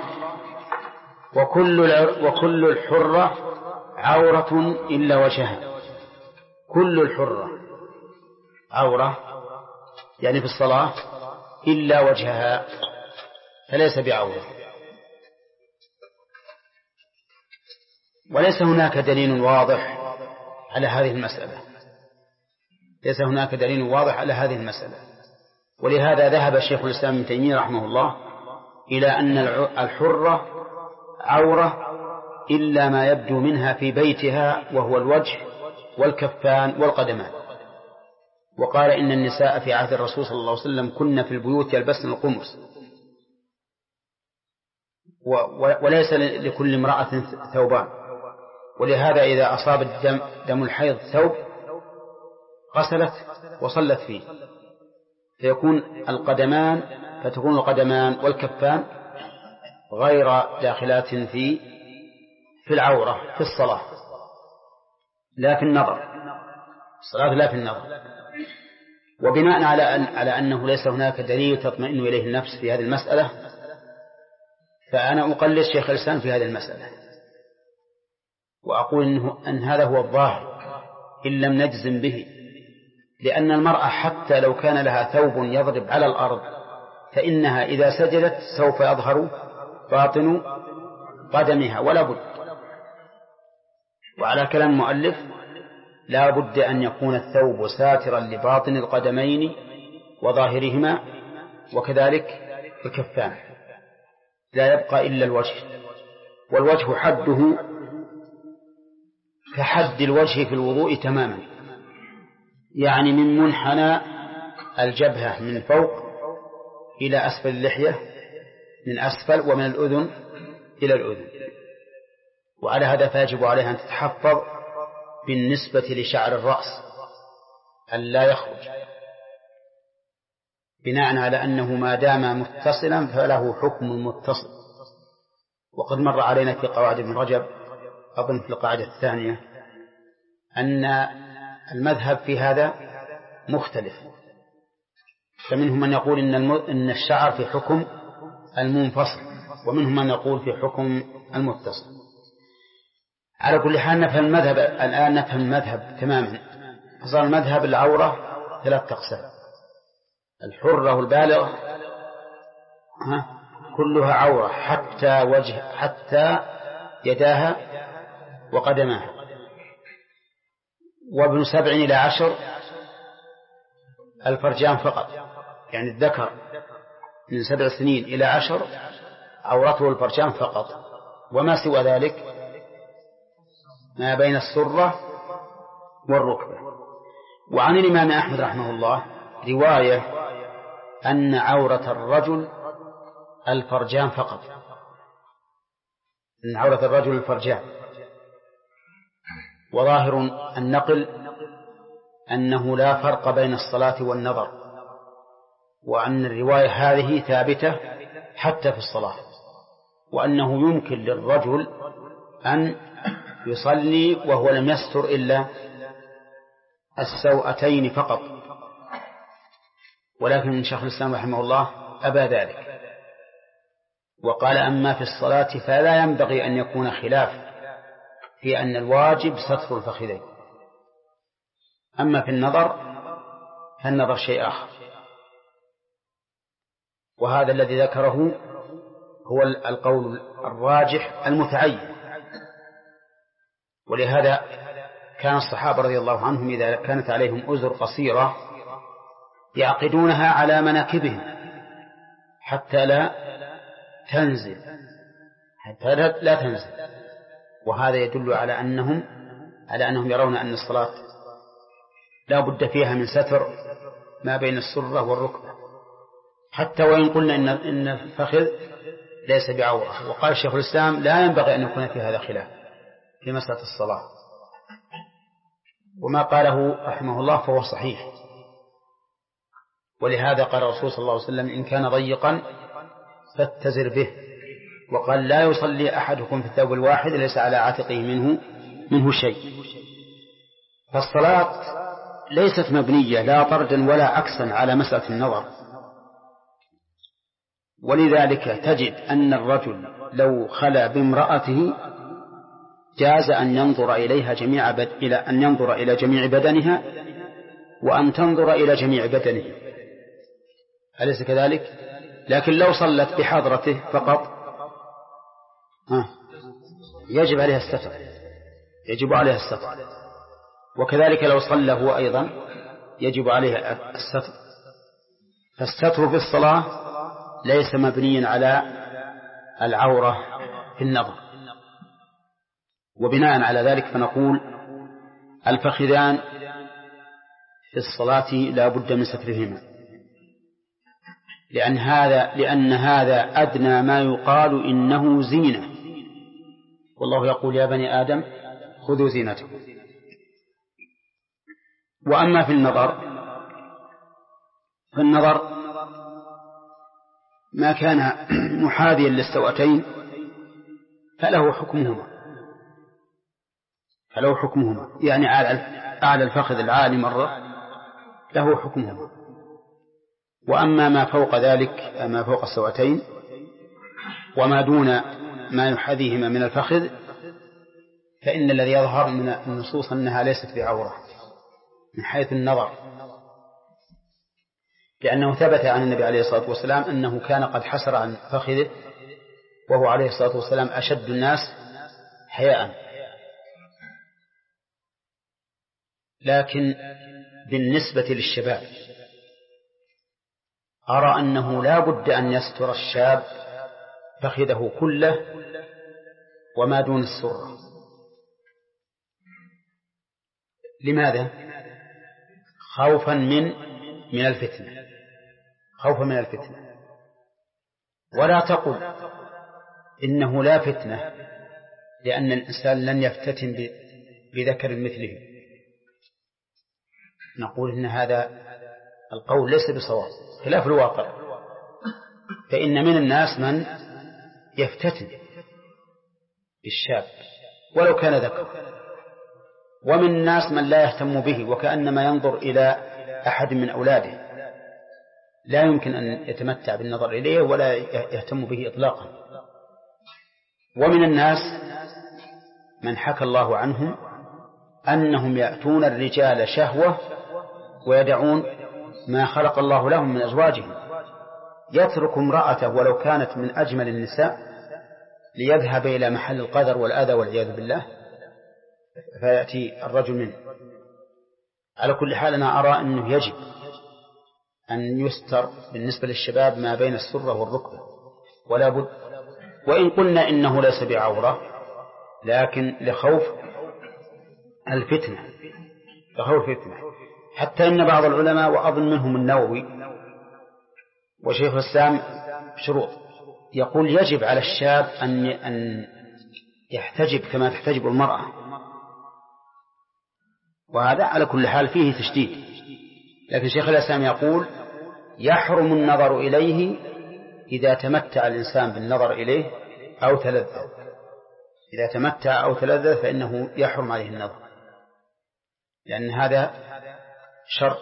وكل الحرة عورة إلا وجهها. كل الحرة عورة يعني في الصلاة إلا وجهها، فليس بعورة. وليس هناك دليل واضح على هذه المسألة. ليس هناك دليل واضح على هذه المسألة. ولهذا ذهب شيخ الإسلام ابن تيمية رحمه الله إلى أن الحرة عورة إلا ما يبدو منها في بيتها، وهو الوجه والكفان والقدمان. وقال إن النساء في عهد الرسول صلى الله عليه وسلم كن في البيوت يلبسن القمص، وليس لكل امرأة ثوبان. ولهذا إذا أصاب دم الحيض ثوب غسلت وصلت فيه، فتكون القدمان والكفان غير داخلات في العورة في الصلاة، لا في النظر. الصلاة لا في النظر. وبناء على أنه ليس هناك دليل تطمئن إليه النفس في هذه المسألة، فأنا أقلد شيخ الإسلام في هذه المسألة، وأقول أن هذا هو الظاهر إن لم نجزم به. لأن المرأة حتى لو كان لها ثوب يضرب على الأرض، فإنها إذا سجدت سوف يظهر باطن قدمها ولا بد. وعلى كلام المؤلف لا بد أن يكون الثوب ساترا لباطن القدمين وظاهرهما، وكذلك الكفان، لا يبقى إلا الوجه. والوجه حده كحد الوجه في الوضوء تماما، يعني من منحنى الجبهة من فوق إلى أسفل اللحية من أسفل، ومن الأذن إلى الأذن. وعلى هذا فيجب عليها أن تتحفظ بالنسبة لشعر الرأس أن لا يخرج، بناء على أنه ما دام متصلا فله حكم المتصل. وقد مر علينا في قواعد ابن رجب أظن في القاعدة الثانية أن المذهب في هذا مختلف، فمنهم من يقول إن الشعر في حكم المنفصل، ومنهم من يقول في حكم المتصل. على كل حال نفهم المذهب الآن، نفهم المذهب تماما. فصار المذهب العورة 3 أقسام: الحرة والبالغة كلها عورة حتى يداها وقدماها. وابن 7 إلى 10 الفرجان فقط، يعني الذكر من 7 سنين إلى 10 عورته الفرجان فقط، وما سوى ذلك ما بين السرة والركبة. وعن الإمام أحمد رحمه الله رواية أن عورة الرجل الفرجان فقط، أن عورة الرجل الفرجان. وظاهر النقل أنه لا فرق بين الصلاة والنظر، وأن الرواية هذه ثابتة حتى في الصلاة، وأنه يمكن للرجل أن يصلي وهو لم يستر إلا السوأتين فقط، ولكن شيخ الإسلام رحمه الله أبى ذلك وقال أما في الصلاة فلا ينبغي أن يكون خلاف في أن الواجب ستر الفخذين، أما في النظر فالنظر شيء آخر، وهذا الذي ذكره هو القول الراجح المتعين. ولهذا كان الصحابة رضي الله عنهم إذا كانت عليهم أزر قصيرة يعقدونها على مناكبهم حتى لا تنزل، وهذا يدل على أنهم يرون أن الصلاة لا بد فيها من ستر ما بين السرة والركبة، حتى وإن قلنا إن الفخذ ليس بعورة. وقال الشيخ الإسلام لا ينبغي أن يكون في هذا خلاف في مسألة الصلاة، وما قاله رحمه الله فهو صحيح. ولهذا قال الرسول صلى الله عليه وسلم إن كان ضيقا فاتزر به، وقال لا يصلي أحدكم في الثوب الواحد ليس على عاتقه منه شيء. فالصلاة ليست مبنية لا طردا ولا عكسا على مسألة النظر، ولذلك تجد أن الرجل لو خلا بامرأته جاز أن ينظر إليها أن ينظر إلى جميع بدنها وأن تنظر إلى جميع بدنه، أليس كذلك؟ لكن لو صلت بحضرته فقط يجب عليها الستر، وكذلك لو صلى هو أيضا يجب عليه الستر. فالستر في الصلاة ليس مبنيا على العورة في النظر. وبناء على ذلك فنقول الفخذان في الصلاة لا بد من سترهما، لأن هذا أدنى ما يقال إنه زينة، والله يقول يا بني آدم خذوا زينتكم. وأما في النظر فالنظر ما كان محاذيا للسوأتين فله حكمهما، يعني على الفخذ العالي مرة له حكمهما. وأما ما فوق ذلك ما فوق السوأتين وما دون ما يحاذيهما من الفخذ فإن الذي يظهر من النصوص أنها ليست بعورة من حيث النظر، لأنه ثبت عن النبي عليه الصلاة والسلام أنه كان قد حسر عن فخذه وهو عليه الصلاة والسلام أشد الناس حياء. لكن بالنسبة للشباب أرى أنه لا بد أن يستر الشاب فخذه كله وما دون السرة. لماذا؟ خوفا من الفتنة. ولا تقل إنه لا فتنة لأن الإنسان لن يفتتن بذكر مثله، نقول إن هذا القول ليس بصواب خلاف الواقع، فإن من الناس من يفتتن بالشاب ولو كان ذكر، ومن الناس من لا يهتم به وكأنما ينظر إلى أحد من أولاده لا يمكن أن يتمتع بالنظر إليه ولا يهتم به إطلاقا. ومن الناس من حكى الله عنهم أنهم يأتون الرجال شهوة ويدعون ما خلق الله لهم من أزواجهم، يترك امرأته ولو كانت من أجمل النساء ليذهب إلى محل القدر والأذى والعياذ بالله فيأتي الرجل منه. على كل حال أنا أرى أنه يجب أن يستر بالنسبة للشباب ما بين السرة والركبة ولا بد، وإن قلنا إنه ليس بعورة لكن لخوف الفتنة، حتى إن بعض العلماء وأظن منهم النووي وشيخ الإسلام شروط يقول يجب على الشاب أن يحتجب كما تحتجب المرأة، وهذا على كل حال فيه تشديد. لكن شيخ الإسلام يقول يحرم النظر إليه إذا تمتع الإنسان بالنظر إليه أو تلذذ. إذا تمتع أو تلذذ فإنه يحرم عليه النظر، لأن هذا شر.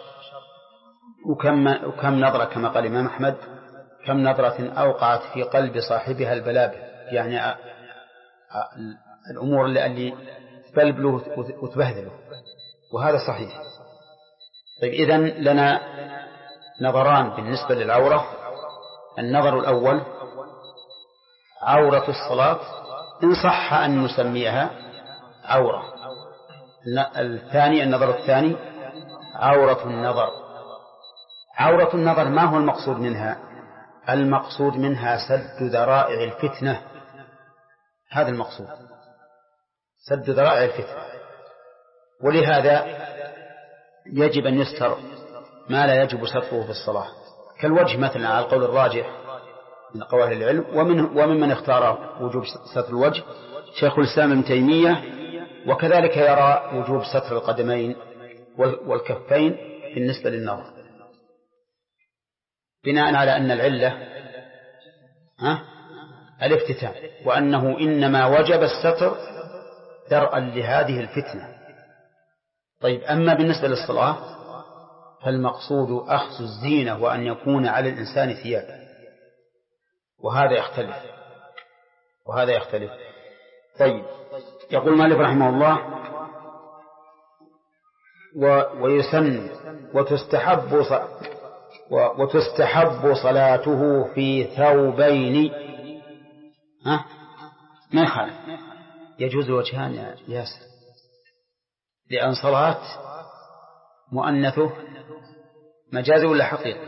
وكم نظرة كما قال الإمام أحمد كم نظرة أوقعت في قلب صاحبها البلابل، يعني الأمور اللي تبلبله وتبهذله، وهذا صحيح. طيب إذن لنا نظران بالنسبة للعورة. النظر الأول عورة الصلاة إن صح أن نسميها عورة. النظر الثاني عورة النظر. عورة النظر ما هو المقصود منها؟ المقصود منها سد ذرائع الفتنة، هذا المقصود، سد ذرائع الفتنة. ولهذا يجب أن يستر ما لا يجب ستره في الصلاة، كالوجه مثلا على القول الراجح من أقوال العلم، وممن اختار وجوب ستر الوجه شيخ الإسلام ابن تيمية، وكذلك يرى وجوب ستر القدمين والكفين بالنسبة للنظر، بناء على أن العلة الافتتان، وأنه إنما وجب الستر درءا لهذه الفتنة. طيب أما بالنسبة للصلاة فالمقصود أخذ الزينة وأن يكون على الإنسان ثياب، وهذا يختلف. طيب يقول مالك رحمه الله ويسن وتستحب صلاته في ثوبين. ما يخالف، يجوز وجهان يا ياسر، لأن صلاة مؤنثه مجازي ولا حقيقي؟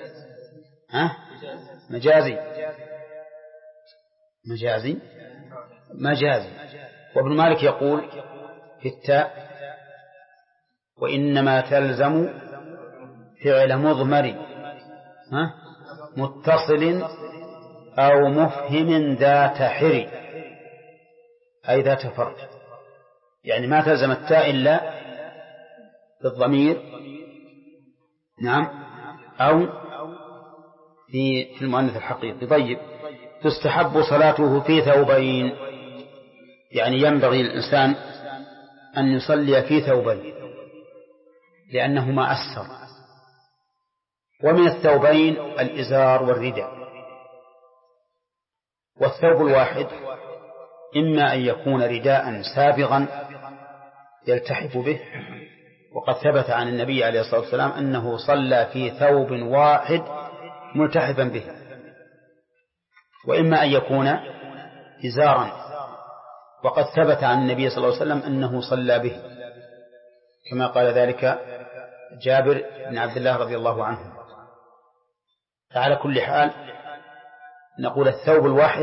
مجازي. وابن مالك يقول في التاء وإنما تلزم فعل مضمر متصل أو مفهم ذات حري، أي ذات فرج، يعني ما تلزم التاء إلا بالضمير، نعم، أو في المؤنث الحقيقي. طيب تستحب صلاته في ثوبين، يعني ينبغي الإنسان أن يصلي في ثوبين لأنهما أسر. ومن الثوبين الإزار والرداء. والثوب الواحد إما أن يكون رداء سابغا يلتحف به، وقد ثبت عن النبي عليه الصلاة والسلام أنه صلى في ثوب واحد ملتحفا به، وإما أن يكون إزارا، وقد ثبت عن النبي صلى الله عليه وسلم أنه صلى به، كما قال ذلك جابر بن عبد الله رضي الله عنه. فعلى كل حال نقول الثوب الواحد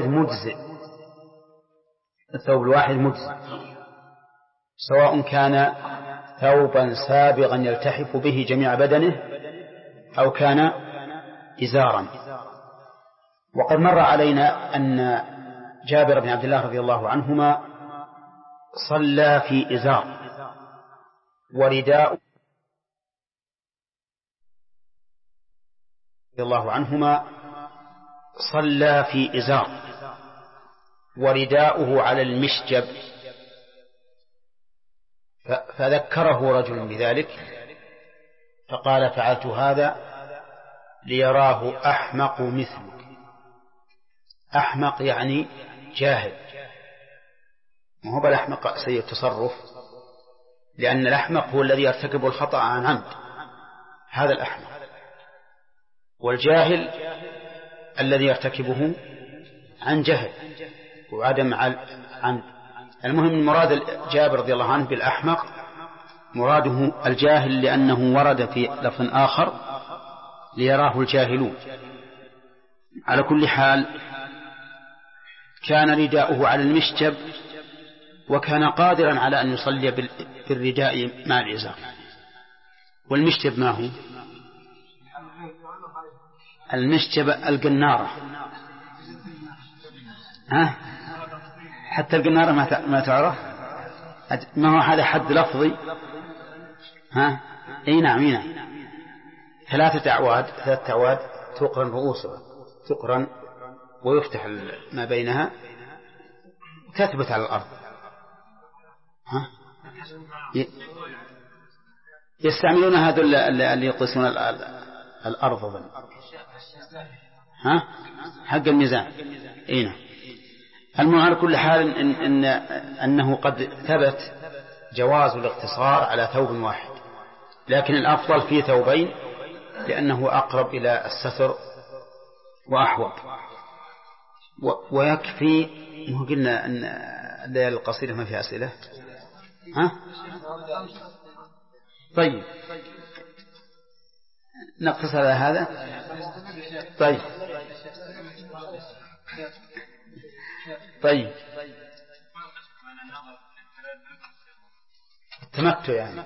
مجزئ، سواء كان ثوبا سابغا يلتحف به جميع بدنه أو كان إزارا. وقد مر علينا أن جابر بن عبد الله رضي الله عنهما صلى في إزار ورداء رضي الله عنهما صلى في إزار ورداؤه على المشجب، فذكره رجل بذلك فقال فعلت هذا ليراه أحمق مثلك. أحمق يعني جاهل، ما هو بالأحمق سيء التصرف، لأن الأحمق هو الذي يرتكب الخطأ عن عمد، هذا الأحمق. والجاهل الذي يرتكبه عن جهل وعدم عمد. المهم مراد جابر رضي الله عنه بالأحمق مراده الجاهل، لأنه ورد في لفظ آخر ليراه الجاهلون. على كل حال كان رداؤه على المشجب، وكان قادرا على أن يصلي بالرداء مع الإزار. والمشجب ما هو؟ المشجب القنارة، حتى القنارة ما تعرف، ما هو هذا حد لفظي؟ اي نعم. ثلاثة أعواد تقرن رؤوسها، تقرن ويفتح ما بينها وتثبت على الأرض. يستعملون هذا اللي يقيسون الأرض ظن حق الميزان. إينا المهم على كل حال أنه قد ثبت جواز الاقتصار على ثوب واحد، لكن الأفضل فيه ثوبين لأنه أقرب إلى الستر وأحوط. ويكفي إنه قلنا أن الليالي القصيرة ما فيها أسئلة. طيب نقتصر على هذا. طيب التمتع يعني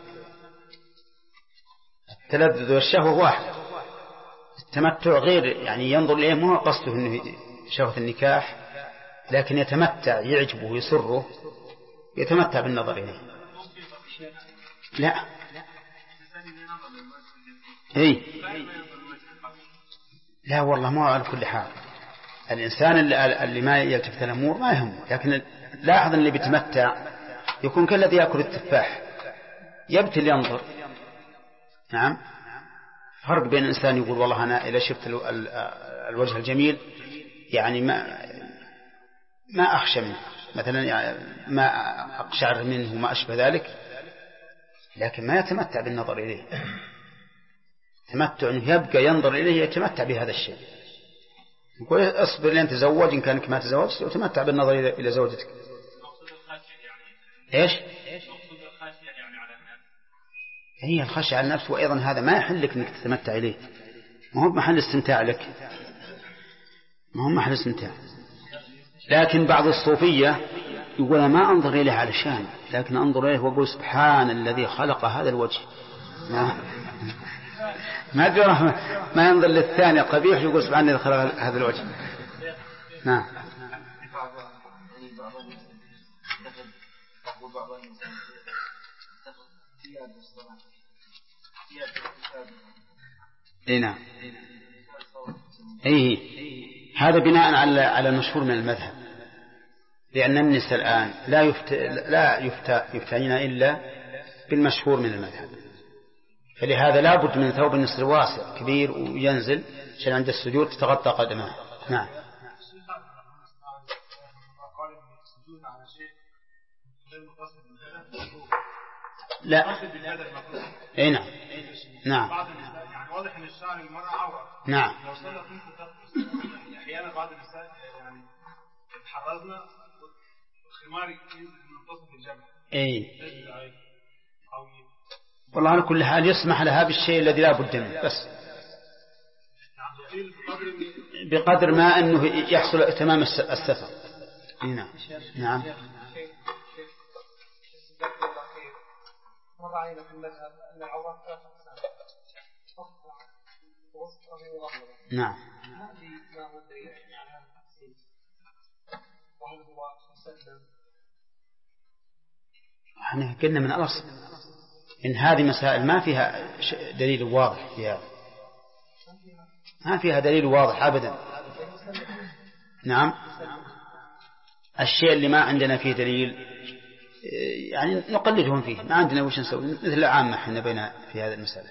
التلذذ والشهوة واحد. التمتع غير يعني ينظر إليه مو قصده إنه شهوة النكاح، لكن يتمتع يعجبه يسره يتمتع بالنظر إليه. لا لا والله ما على كل حال الإنسان اللي ما يلتفت الأمور ما يهمه، لكن لاحظ اللي بيتمتع يكون كالذي يأكل التفاح يبتل ينظر. نعم فرق بين الإنسان يقول والله أنا إذا شفت الوجه الجميل يعني ما أخشى منه مثلا، يعني ما أقشعر منه وما أشبه ذلك، لكن ما يتمتع بالنظر إليه. تمتع أنه يبقى ينظر إليه يتمتع بهذا الشيء. يقول اصبر لين تزوج إن كانك ما تزوجت وتمتع بالنظر إلى زوجتك. إيش هي الخشية على النفس، وأيضا هذا ما يحلك أنك تتمتع إليه، ما هو محل استمتاع لك، ما هو محل استمتاع. لكن بعض الصوفية يقول ما أنظر إليه علشان، لكن أنظر إليه وأقول سبحان الذي خلق هذا الوجه. ما ينظر للثاني قبيح يقول سبحان الذي خلق هذا الوجه. نعم نعم هذا بناء على المشهور من المذهب، لأن النساء الآن لا يفتين إلا بالمشهور من المذهب، فلهذا لا بد من ثوب النصر واسع كبير وينزل عشان عند السجود تتغطى قدمه. نعم لا نعم نعم يعني واضح ان الشعر المرأة عورة. نعم لو صلت ممكن احيانا بعض النساء يعني تحرزنا والخمار ينزل من منتصف الجبهة. والله على كل حال يسمح لها بالشيء الذي لا بد منه، بس بقدر ما أنه يحصل تمام السفر. نعم نعم مر علينا في المذهب أن العورات ثلاث أقسام، نعم ما هو الدليل على هذا التقسيم؟ وهل هو مسلم؟ احنا قلنا من الأصل إن هذه مسائل ما فيها دليل واضح فيها، ما فيها دليل واضح أبدا. نعم الشيء اللي ما عندنا فيه دليل يعني نقلدهم فيه، ما عندنا وش نسوي، مثل العامة احنا بين في هذه المسألة.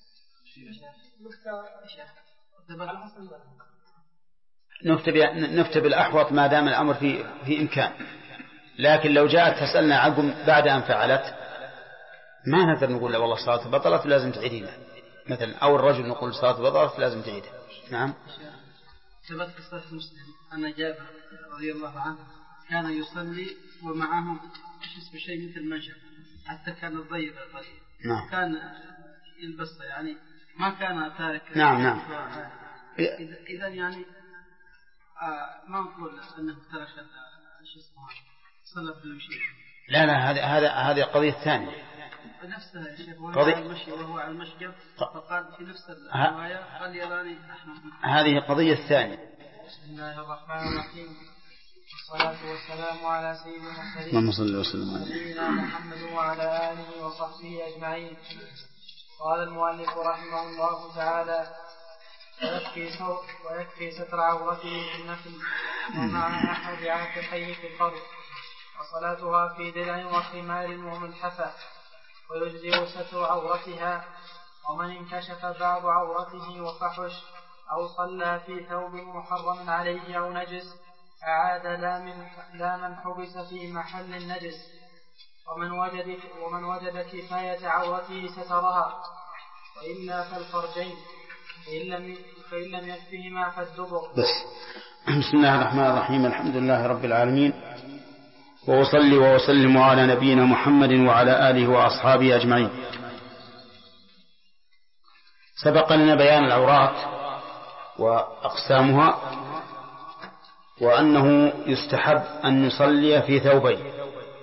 نفتي بالأحوط ما دام الأمر في إمكان، لكن لو جاءت تسألنا عقب بعد أن فعلت ما نقدر نقول لا والله صلاة بطلت لازم تعيدينها مثلا، أو الرجل نقول صلاة بطلت لازم تعيدها. نعم ثبت في صحيح مسلم أن جابر رضي الله عنه كان يصلي ومعه اسم شيء مثل منشر حتى كان الضيق القليل. نعم كان يلبسه يعني ما كان تارك. نعم إذا يعني ما نقول أنه ترك شو اسمه صلى في المشي. لا هذه قضية ثانية نفسها يا شيخ، وهو على المشي وهو على المشقب، فقال في نفس الرواية قال يراني أحمد. هذه قضية ثانية. بسم الله الرحمن الرحيم، والصلاة والسلام على سيد المرسلين اللهم صل وسلم على سيدنا محمد وعلى آله وصحبه أجمعين. قال المؤلف رحمه الله تعالى: ويكفي ستر عورته في النفل ومع أحد عاتقيه في الفرض، وصلاتها في درع وخمار وملحفة، ويجزئ ستر عورتها. ومن انكشف بعض عورته وفحش أو صلى في ثوب محرم عليه أو نجس أعاد لا من حبس في محل النجس. ومن وجد كفاية عورته سترها، وإلا فالفرجين، فإن لم يكفهما فالدبر. بسم الله الرحمن الرحيم. الحمد لله رب العالمين، وأصلي وأسلم على نبينا محمد وعلى آله وأصحابه أجمعين. سبق لنا بيان العورات وأقسامها، وأنه يستحب أن نصلي في ثوبين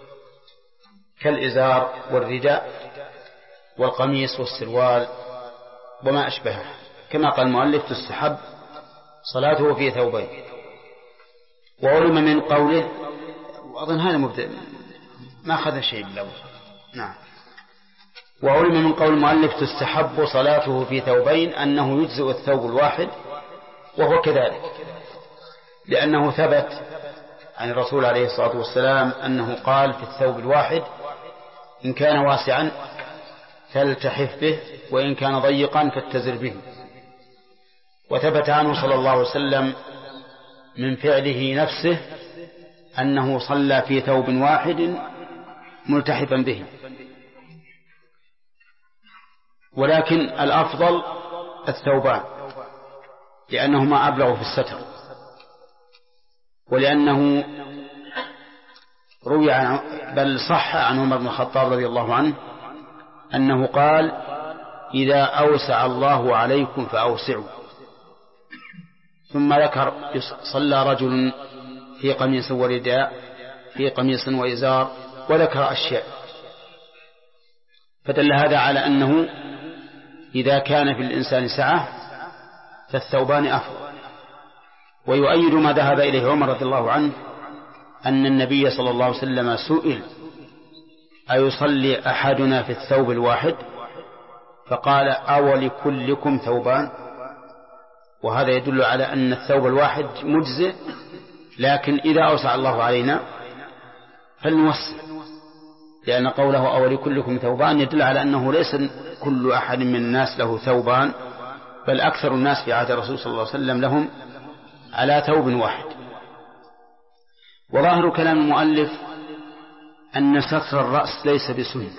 كالإزار والرداء والقميص والسروال وما أشبهه، كما قال المؤلف تستحب صلاته في ثوبين. وعلم من قوله، وأظن هذا مبدأ ما أخذ شيء بالأول، نعم. وعلم من قول المؤلف تستحب صلاته في ثوبين أنه يجزئ الثوب الواحد، وهو كذلك، لأنه ثبت عن الرسول عليه الصلاة والسلام أنه قال في الثوب الواحد: إن كان واسعا فالتحف به، وإن كان ضيقا فاتزر به. وثبت عنه صلى الله عليه وسلم من فعله نفسه أنه صلى في ثوب واحد ملتحفا به. ولكن الأفضل الثوبان، لأنهما أبلغ في الستر، ولأنه روي بل صح عن عمر بن الخطاب رضي الله عنه أنه قال: إذا أوسع الله عليكم فأوسعوا. ثم ذكر: صلى رجل في قميص ورداء، في قميص وإزار، وذكر أشياء، فدل هذا على أنه إذا كان في الإنسان سعة فالثوبان أفضل. ويؤيد ما ذهب إليه عمر رضي الله عنه أن النبي صلى الله عليه وسلم سئل: أيصلي أحدنا في الثوب الواحد؟ فقال: أولكلكم ثوبان؟ وهذا يدل على أن الثوب الواحد مجزئ، لكن إذا أوسع الله علينا فلنوسع، لأن قوله أولكلكم ثوبان يدل على أنه ليس كل أحد من الناس له ثوبان، بل أكثر الناس في عهد الرسول صلى الله عليه وسلم لهم على ثوب واحد. وظاهر كلام المؤلف أن ستر الرأس ليس بسنة،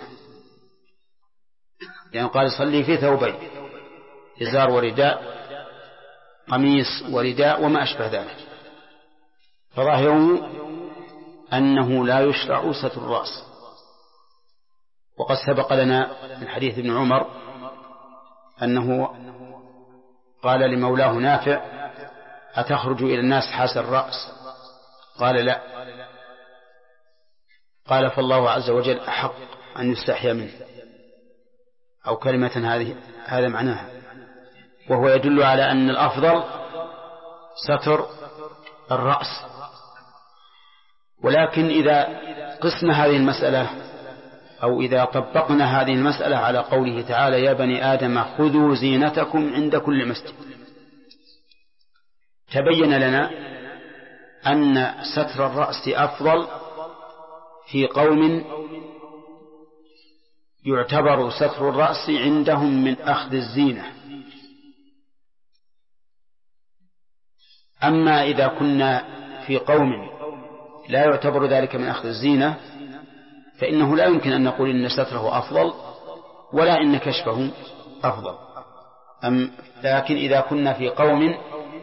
يعني قال: صلي في ثوبين، إزار ورداء، قميص ورداء وما أشبه ذلك. فظاهره أنه لا يشرع ستر الرأس. وقد سبق لنا من حديث ابن عمر أنه قال لمولاه نافع: أتخرج إلى الناس حاس الرأس؟ قال: لا. قال: فالله عز وجل أحق أن يستحيا منه، أو كلمة هذا معناها. وهو يدل على أن الأفضل ستر الرأس. ولكن إذا قسنا هذه المسألة، أو إذا طبقنا هذه المسألة على قوله تعالى: يا بني آدم خذوا زينتكم عند كل مسجد، تبين لنا أن ستر الرأس أفضل في قوم يعتبر ستر الرأس عندهم من أخذ الزينة. أما إذا كنا في قوم لا يعتبر ذلك من أخذ الزينة فإنه لا يمكن أن نقول إن ستره أفضل ولا إن كشفه أفضل. لكن إذا كنا في قوم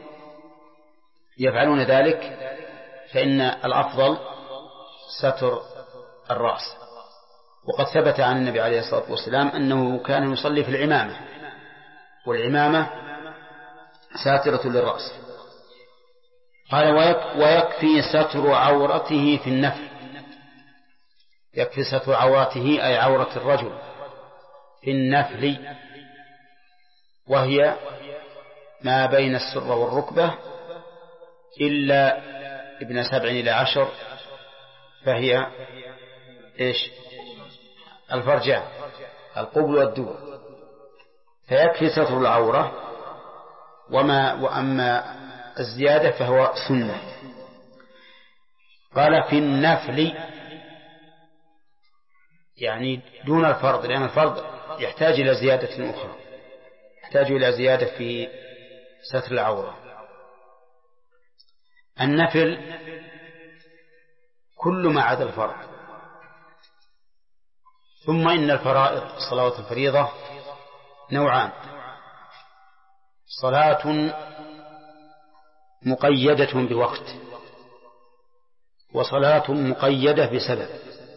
يفعلون ذلك فإن الأفضل ستر الرأس. وقد ثبت عن النبي عليه الصلاة والسلام أنه كان يصلي في العمامة، والعمامة ساترة للرأس. قال: ويكفي ستر عورته في النفل. يكفي ستر عورته أي عورة الرجل في النفل، وهي ما بين السرة والركبة إلا ابن 7 إلى 10، فهي إيش؟ الفرجان، القبل والدبر. فيكفي ستر العورة، وأما الزيادة فهو سنة. قال في النفل يعني دون الفرض، لأن الفرض يحتاج إلى زيادة أخرى، يحتاج إلى زيادة في ستر العورة. النفل كل ما عدا الفرض. ثم إن الفرائض الصلوات الفريضة نوعان: صلاة مقيدة بوقت، وصلاة مقيدة بسبب.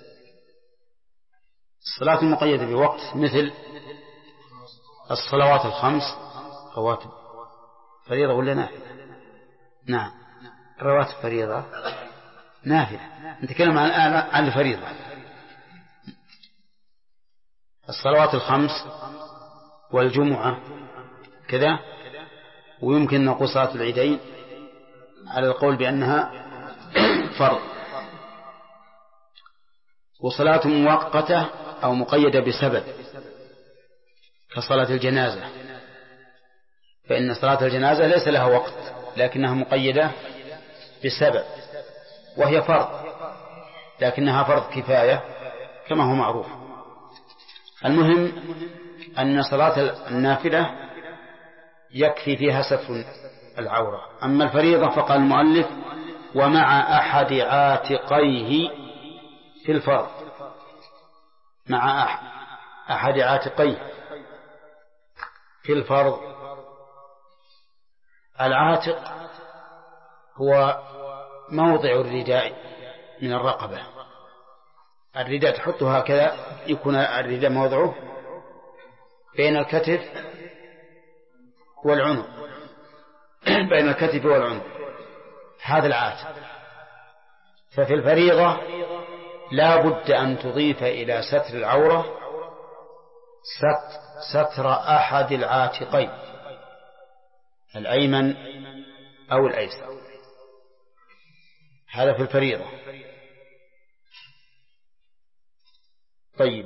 الصلاة المقيدة بوقت مثل الصلوات الخمس رواتب فريضة ولا نافلة؟ نعم، رواتب فريضة نافلة، نتكلم عن الفريضة. الصلوات الخمس والجمعة كذا، ويمكن نقول صلاة العيدين على القول بأنها فرض. وصلاة مؤقتة أو مقيدة بسبب كصلاة الجنازة، فإن صلاة الجنازة ليس لها وقت لكنها مقيدة بسبب، وهي فرض لكنها فرض كفاية كما هو معروف. المهم أن صلاة النافلة يكفي فيها ستر العورة. أما الفريضة فقال المؤلف: ومع أحد عاتقيه في الفرض. مع أحد عاتقيه في الفرض. العاتق هو موضع الرداء من الرقبة. الرداء تحطه هكذا، يكون الرداء موضعه بين الكتف والعنق، بين الكتف والعنق، هذا العاتق. ففي الفريضة لا بد أن تضيف إلى ستر العورة ستر أحد العاتقين، الأيمن أو الأيسر، هذا في الفريضة. طيب،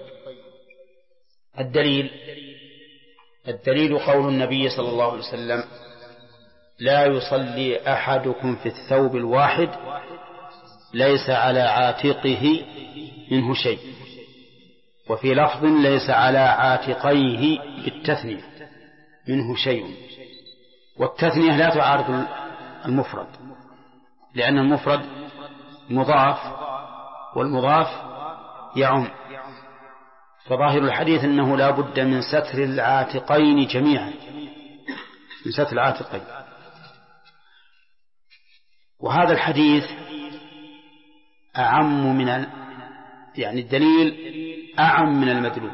الدليل قول النبي صلى الله عليه وسلم: لا يصلي أحدكم في الثوب الواحد ليس على عاتقه منه شيء، وفي لفظ: ليس على عاتقيه بالتثنية منه شيء. والتثنية لا تعارض المفرد، لأن المفرد مضاف والمضاف يعم. فظاهر الحديث أنه لا بد من ستر العاتقين جميعا، من ستر العاتقين. وهذا الحديث أعم من يعني الدليل أعم من المدلول،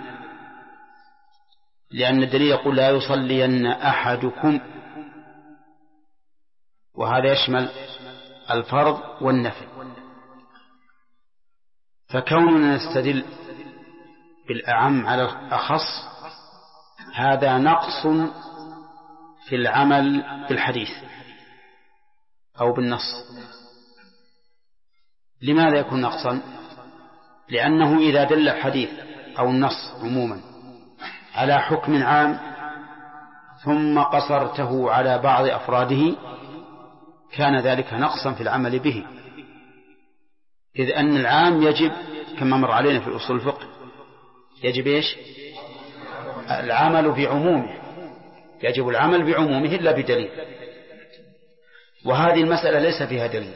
لأن الدليل يقول: لا يصلين أحدكم، وهذا يشمل الفرض والنفل. فكوننا نستدل بالأعم على الأخص هذا نقص في العمل بالحديث أو بالنص. لماذا يكون نقصا؟ لأنه إذا دل الحديث أو النص عموما على حكم عام ثم قصرته على بعض أفراده كان ذلك نقصا في العمل به، إذ أن العام يجب كما مر علينا في أصول الفقه يجب إيش؟ العمل بعمومه، يجب العمل بعمومه إلا بدليل. وهذه المسألة ليس فيها دليل،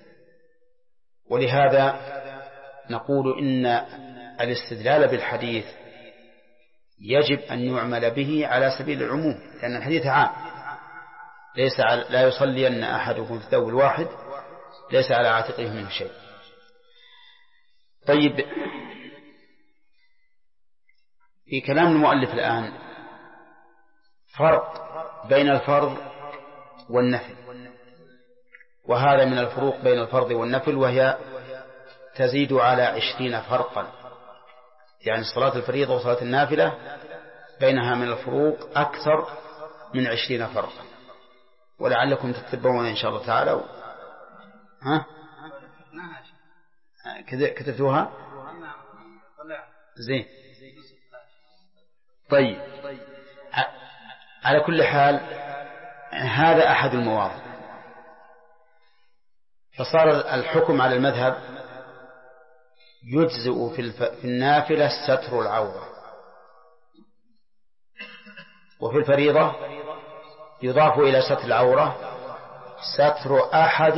ولهذا نقول إن الاستدلال بالحديث يجب أن يعمل به على سبيل العموم، لأن الحديث عام. لا يصلين أحدكم في الثوب الواحد ليس على عاتقه منه شيء. طيب، في كلام المؤلف الآن فرق بين الفرض والنفل، وهذا من الفروق بين الفرض والنفل، وهي تزيد على 20 فرقا. يعني صلاة الفريضة وصلاة النافلة بينها من الفروق أكثر من 20 فرقا، ولعلكم تتبعون إن شاء الله تعالى. كتبتوها زين. طيب، على كل حال هذا أحد المواضع. فصار الحكم على المذهب يجزئ في النافلة ستر العورة، وفي الفريضة يضاف إلى ستر العورة ستر أحد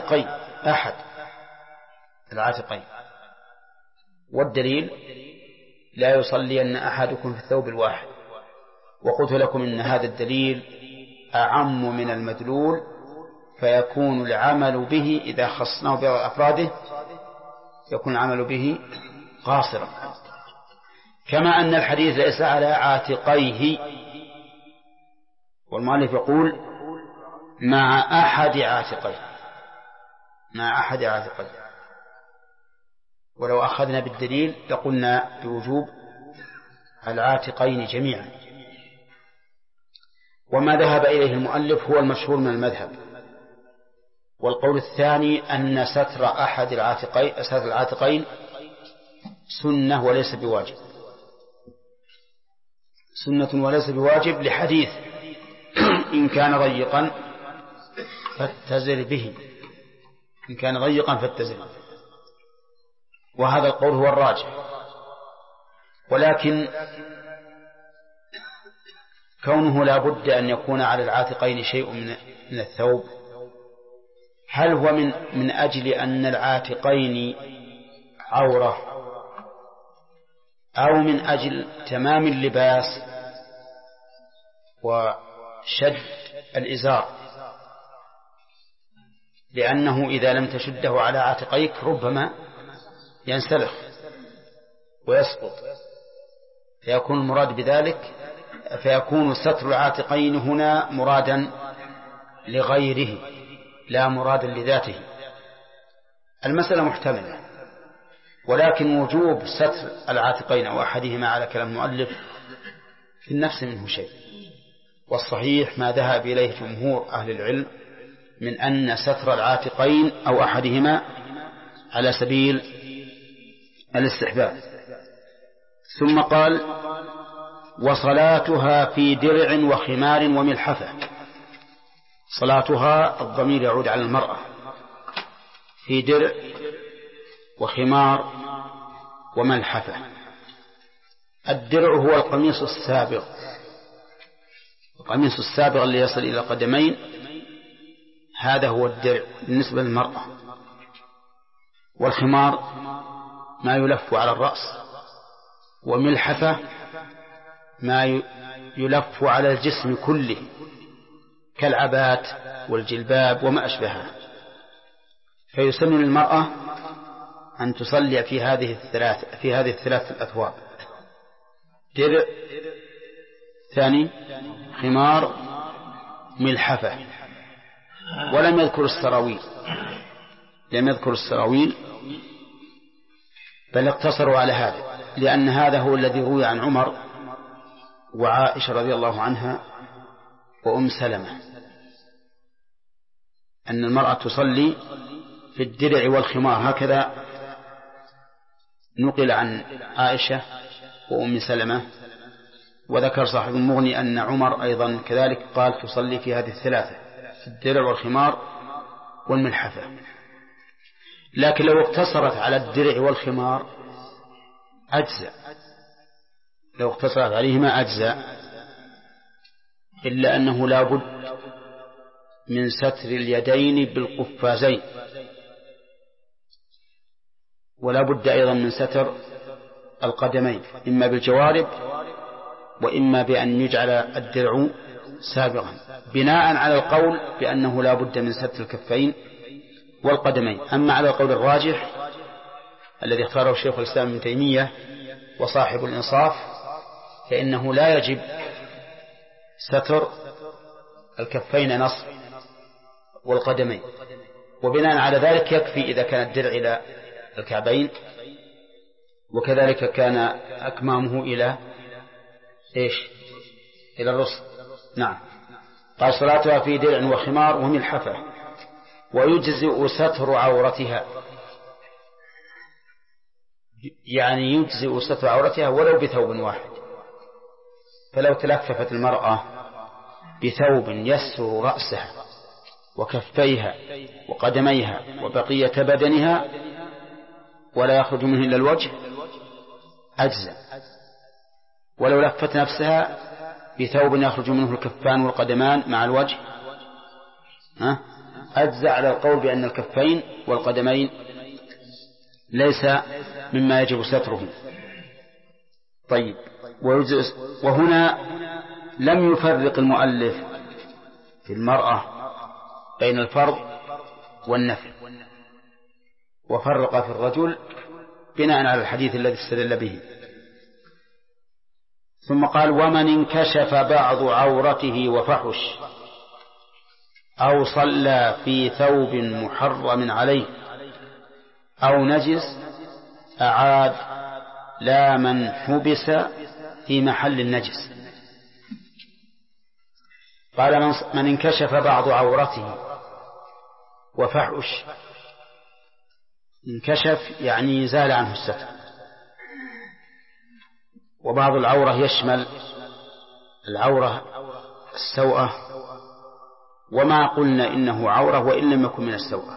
العاتقين. والدليل لا يصلين أحدكم في الثوب الواحد. وقلت لكم إن هذا الدليل أعم من المدلول، فيكون العمل به إذا خصناه ببعض أفراده يكون العمل به قاصرا. كما أن الحديث ليس على عاتقيه، والمؤلف يقول مع أحد عاتقيه. ولو أخذنا بالدليل لقلنا بوجوب العاتقين جميعا. وما ذهب إليه المؤلف هو المشهور من المذهب. والقول الثاني أن ستر أحد العاتقين سنة وليس بواجب، لحديث إن كان ضيقا فاتزر به، وهذا القول هو الراجح. ولكن كونه لا بد أن يكون على العاتقين شيء من الثوب، هل هو من أجل أن العاتقين عورة، أو من أجل تمام اللباس وشد الإزار؟ لأنه إذا لم تشده على عاتقيك ربما ينسلخ ويسقط، فيكون المراد بذلك، فيكون ستر العاتقين هنا مرادا لغيره لا مرادا لذاته. المسألة محتملة، ولكن وجوب ستر العاتقين أو أحدهما على كلام المؤلف في النفس منه شيء. والصحيح ما ذهب إليه جمهور أهل العلم من أن ستر العاتقين أو أحدهما على سبيل الاستحباب. ثم قال وصلاتها في درع وخمار وملحفة. صلاتها الضمير يعود على المرأة، في درع وخمار وملحفة. الدرع هو القميص السابغ اللي يصل إلى القدمين، هذا هو الدرع بالنسبة للمرأة. والخمار ما يلف على الرأس، وملحفة ما يلف على الجسم كله كالعبات والجلباب وما أشبهها. فيسن للمرأة أن تصلي في هذه الثلاث الأثواب: درع، ثاني خمار، ملحفة. ولم يذكر السراويل، بل اقتصروا على هذا، لأن هذا هو الذي روي عن عمر وعائشة رضي الله عنها وأم سلمة، أن المرأة تصلي في الدرع والخمار. هكذا نقل عن عائشة وأم سلمة. وذكر صاحب المغني أن عمر أيضا كذلك قال تصلي في هذه الثلاثة: في الدرع والخمار والملحفة. لكن لو اقتصرت على الدرع والخمار أجزاء، إلا أنه لا بد من ستر اليدين بالقفازين، ولا بد أيضا من ستر القدمين، إما بالجوارب وإما بأن يجعل الدرع سابغا، بناء على القول بأنه لا بد من ستر الكفين والقدمين. أما على القول الراجح الذي اختاره الشيخ الإسلام ابن تيمية وصاحب الإنصاف، فإنه لا يجب ستر الكفين نصف والقدمين، وبناء على ذلك يكفي إذا كان الدرع إلى الكعبين، وكذلك كان أكمامه إلى إلى الرسل. نعم. قال صلاتها في درع وخمار وملحفة. ويجزئ ستر عورتها، يعني يجزئ ستر عورتها ولو بثوب واحد. فلو تلففت المرأة بثوب يستر رأسها وكفيها وقدميها وبقية بدنها ولا يخرج منه إلا الوجه أجزأ. ولو لفت نفسها بثوب يخرج منه الكفان والقدمان مع الوجه أجزأ، على القول بأن الكفين والقدمين ليس مما يجب ستره. طيب، وهنا لم يفرق المؤلف في المرأة بين الفرض والنفل، وفرق في الرجل بناء على الحديث الذي استدل به. ثم قال: ومن انكشف بعض عورته وفحش أو صلى في ثوب محرم عليه أو نجس أعاد لا من حبس في محل النجس. قال: من انكشف بعض عورته وفحش. انكشف يعني زال عنه الستر، وبعض العورة يشمل العورة السوءة، وما قلنا إنه عورة وإن لم يكن من السوءة.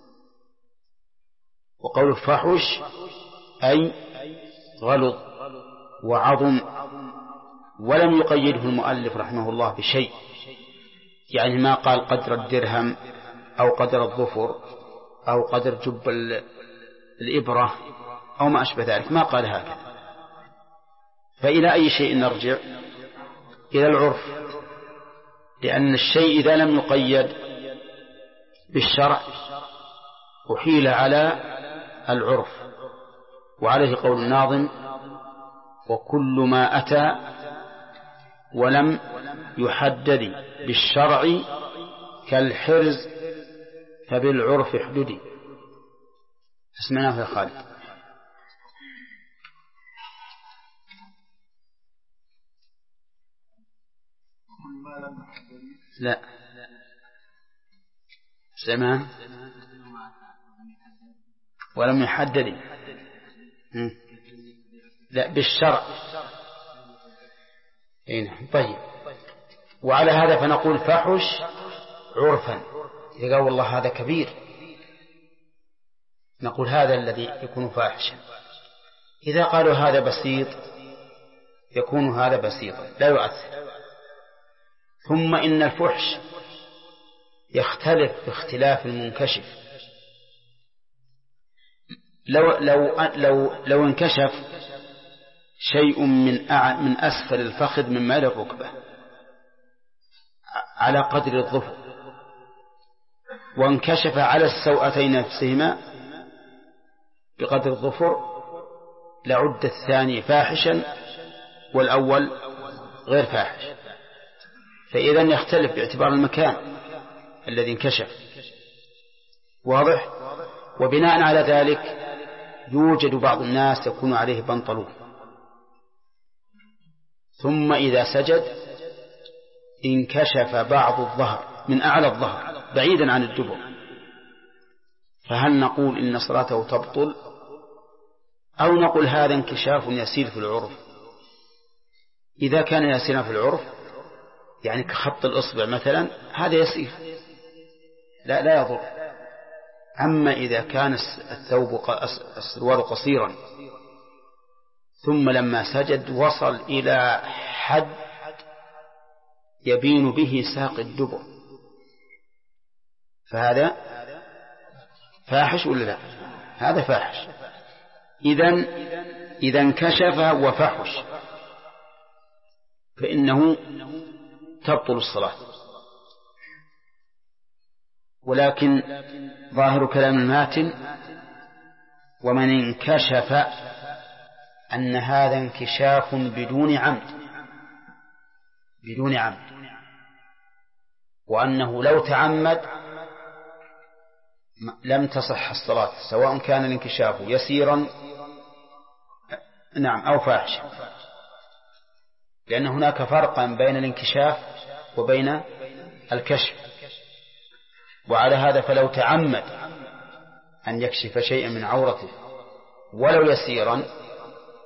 وقول فحش أي غلظ وعظم، ولم يقيده المؤلف رحمه الله بشيء، يعني ما قال قدر الدرهم أو قدر الظفر أو قدر جب الإبرة أو ما أشبه ذلك، ما قال هذا. فإلى أي شيء نرجع؟ إلى العرف، لأن الشيء إذا لم يقيد بالشرع أحيل على العرف. وعليه قول الناظم: وكل ما أتى ولم يحدد بالشرع كالحرز فبالعرف احددي. اسمنا يا خالد. لا سمع ولم يحدد، لا بالشرع. طيب، وعلى هذا فنقول فحش عرفا. إذا قال والله هذا كبير نقول هذا الذي يكون فاحشا. إذا قالوا هذا بسيط يكون هذا بسيطا لا يؤثر. ثم إن الفحش يختلف باختلاف المنكشف. لو انكشف شيء من أسفل الفخذ من مال الركبة على قدر الظفر، وانكشف على السوأتين نفسهما بقدر الظفر، لعد الثاني فاحشا والأول غير فاحش. فإذا يختلف باعتبار المكان الذي انكشف. واضح؟ وبناء على ذلك يوجد بعض الناس يكون عليه بنطلون، ثم إذا سجد انكشف بعض الظهر من أعلى الظهر بعيدا عن الدبر، فهل نقول إن صلاته تبطل، أو نقول هذا انكشاف يسير في العرف؟ إذا كان يسير في العرف يعني كخط الإصبع مثلا هذا يسير لا يضر. أما إذا كان السروال قصيرا ثم لما سجد وصل إلى حد يبين به ساق الدبر، فهذا فاحش ولا لا؟ هذا فاحش. إذا انكشف وفحش فإنه تبطل الصلاة. ولكن ظاهر كلام الماتن: ومن انكشف أن هذا انكشاف بدون عمد، وأنه لو تعمد لم تصح الصلاة، سواء كان الانكشاف يسيرا أو فاحشا، لأن هناك فرقا بين الانكشاف وبين الكشف. وعلى هذا فلو تعمد أن يكشف شيئا من عورته ولو يسيرا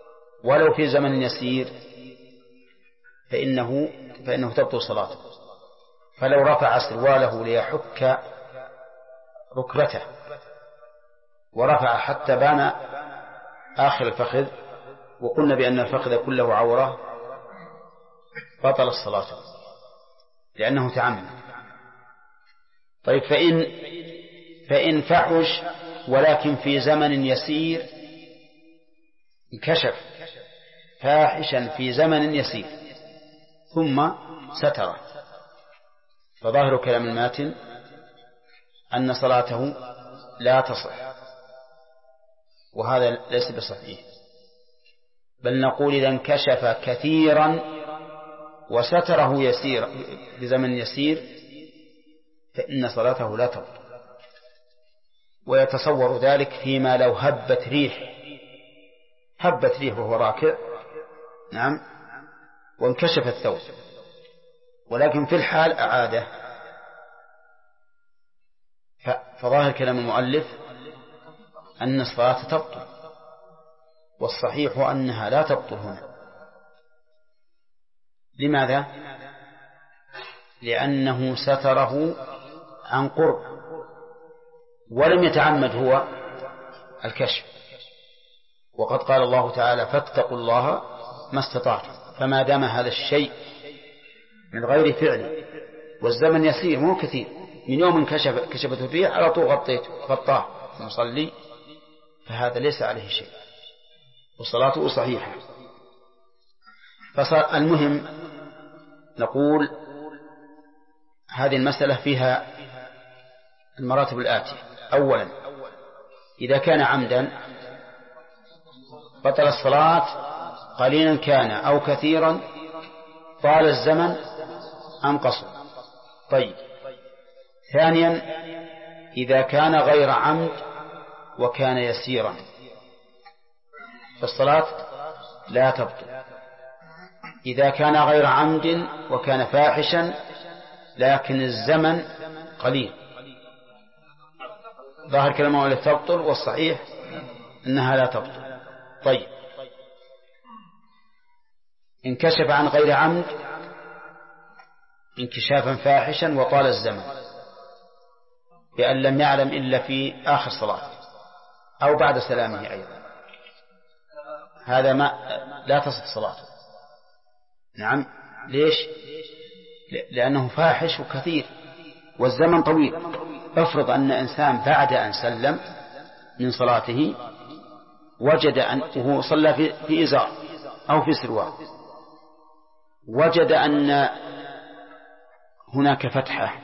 ولو في زمن يسير فإنه تبطل صلاته. فلو رفع سرواله ليحك ركبته ورفع حتى بان آخر الفخذ وقلنا بأن الفخذ كله عورة بطل الصلاة لأنه تعمد. طيب فإن فحش ولكن في زمن يسير، انكشف فاحشا في زمن يسير ثم ستر، فظاهر كلام الماتن أن صلاته لا تصح، وهذا ليس بصحيح، بل نقول إذا انكشف كثيرا وستره يسير بزمن يسير فإن صلاته لا تبطل. ويتصور ذلك فيما لو هبت ريح وهو راكع، نعم، وانكشف الثوب، ولكن في الحال أعاده. فظاهر كلام المؤلف أن الصلاة تبطل، والصحيح أنها لا تبطل هنا. لماذا؟ لأنه ستره عن قرب ولم يتعمد هو الكشف، وقد قال الله تعالى فاتقوا الله ما استطعتم. فما دام هذا الشيء من غير فعل والزمن يسير مو كثير، من يوم كشفت الريح على طول غطاه المصلي، فهذا ليس عليه شيء وصلاته صحيحة. فالمهم نقول هذه المسألة فيها المراتب الآتية: أولا إذا كان عمدا بطل الصلاة قليلا كان أو كثيرا، طال الزمن أم قصر. طيب، ثانيا إذا كان غير عمد وكان يسيرا فالصلاة لا تبطل. إذا كان غير عمد وكان فاحشا لكن الزمن قليل، ظاهر كلامه لا تبطل، والصحيح أنها لا تبطل. طيب، انكشف عن غير عمد انكشافا فاحشا وطال الزمن بأن لم يعلم إلا في آخر صلاة أو بعد سلامه أيضا، هذا ما لا تصح صلاته. نعم، ليش؟ لأنه فاحش وكثير والزمن طويل. افرض أن إنسان بعد أن سلم من صلاته وجد أنه صلى في إزار أو في سروال، وجد أن هناك فتحة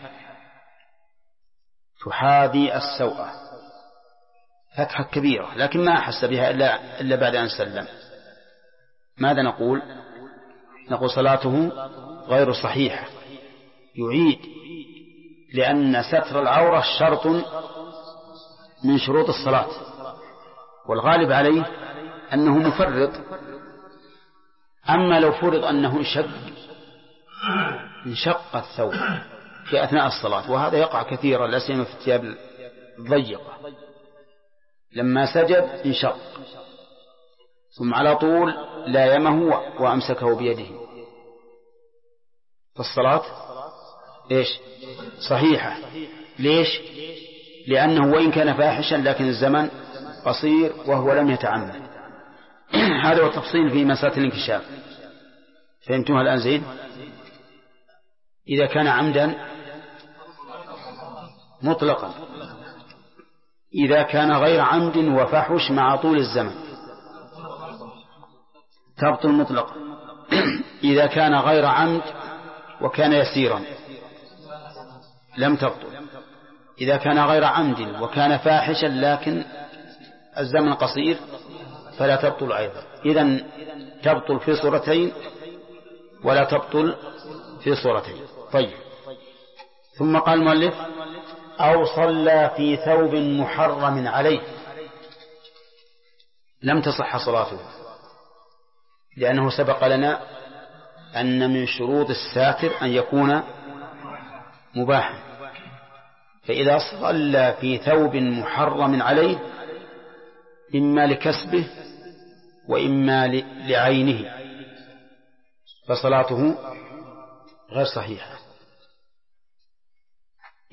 تحاذي السوءة، فتحة كبيرة، لكن ما أحس بها إلا بعد أن سلم. ماذا نقول؟ نقول صلاته غير صحيحة، يعيد، لأن ستر العورة شرط من شروط الصلاة، والغالب عليه أنه مفرط. أما لو فرض أنه انشق الثوب في أثناء الصلاة، وهذا يقع كثيرا لا سيما في الثياب الضيقة، لما سجد انشق ثم على طول لايمه وأمسكه بيده، فالصلاة إيش؟ صحيحة. ليش؟ لأنه وإن كان فاحشا لكن الزمن قصير وهو لم يتعمد. هذا هو التفصيل في مسألة الانكشاف. فهمتوها الآن زين؟ إذا كان عمدا مطلقا، إذا كان غير عمد وفحش مع طول الزمن تبطل مطلقا. إذا كان غير عمد وكان يسيرا لم تبطل. إذا كان غير عمد وكان فاحشا لكن الزمن قصير فلا تبطل أيضا. إذن تبطل في صورتين ولا تبطل في صورتين. طيب، ثم قال المؤلف: أو صلى في ثوب محرم عليه، لم تصح صلاته، لأنه سبق لنا أن من شروط الساتر أن يكون مباحا، فإذا صلى في ثوب محرم عليه إما لكسبه وإما لعينه فصلاته غير صحيحة.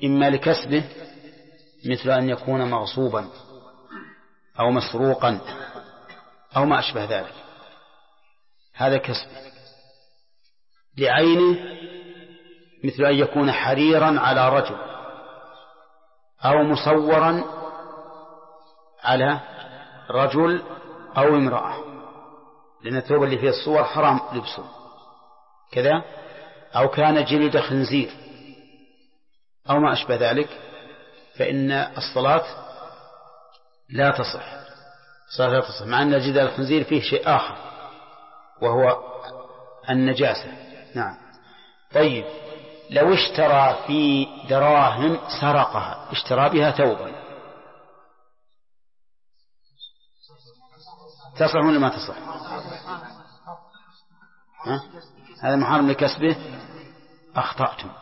إما لكسبه مثل أن يكون مغصوبا أو مسروقا أو ما أشبه ذلك، هذا كسبه. لعينه مثل أن يكون حريرا على رجل أو مصورا على رجل أو امرأة، لأن الثوب اللي فيه الصور حرام لبسه كذا، أو كان جلد خنزير أو ما أشبه ذلك، فإن الصلاة لا تصح، الصلاة لا تصح، مع أن جلد الخنزير فيه شيء آخر وهو النجاسة. نعم. طيب، لو اشترى في دراهم سرقها، اشترى بها ثوبا، تصح ولا ما تصح؟ هذا محرم لكسبه. أخطأتم.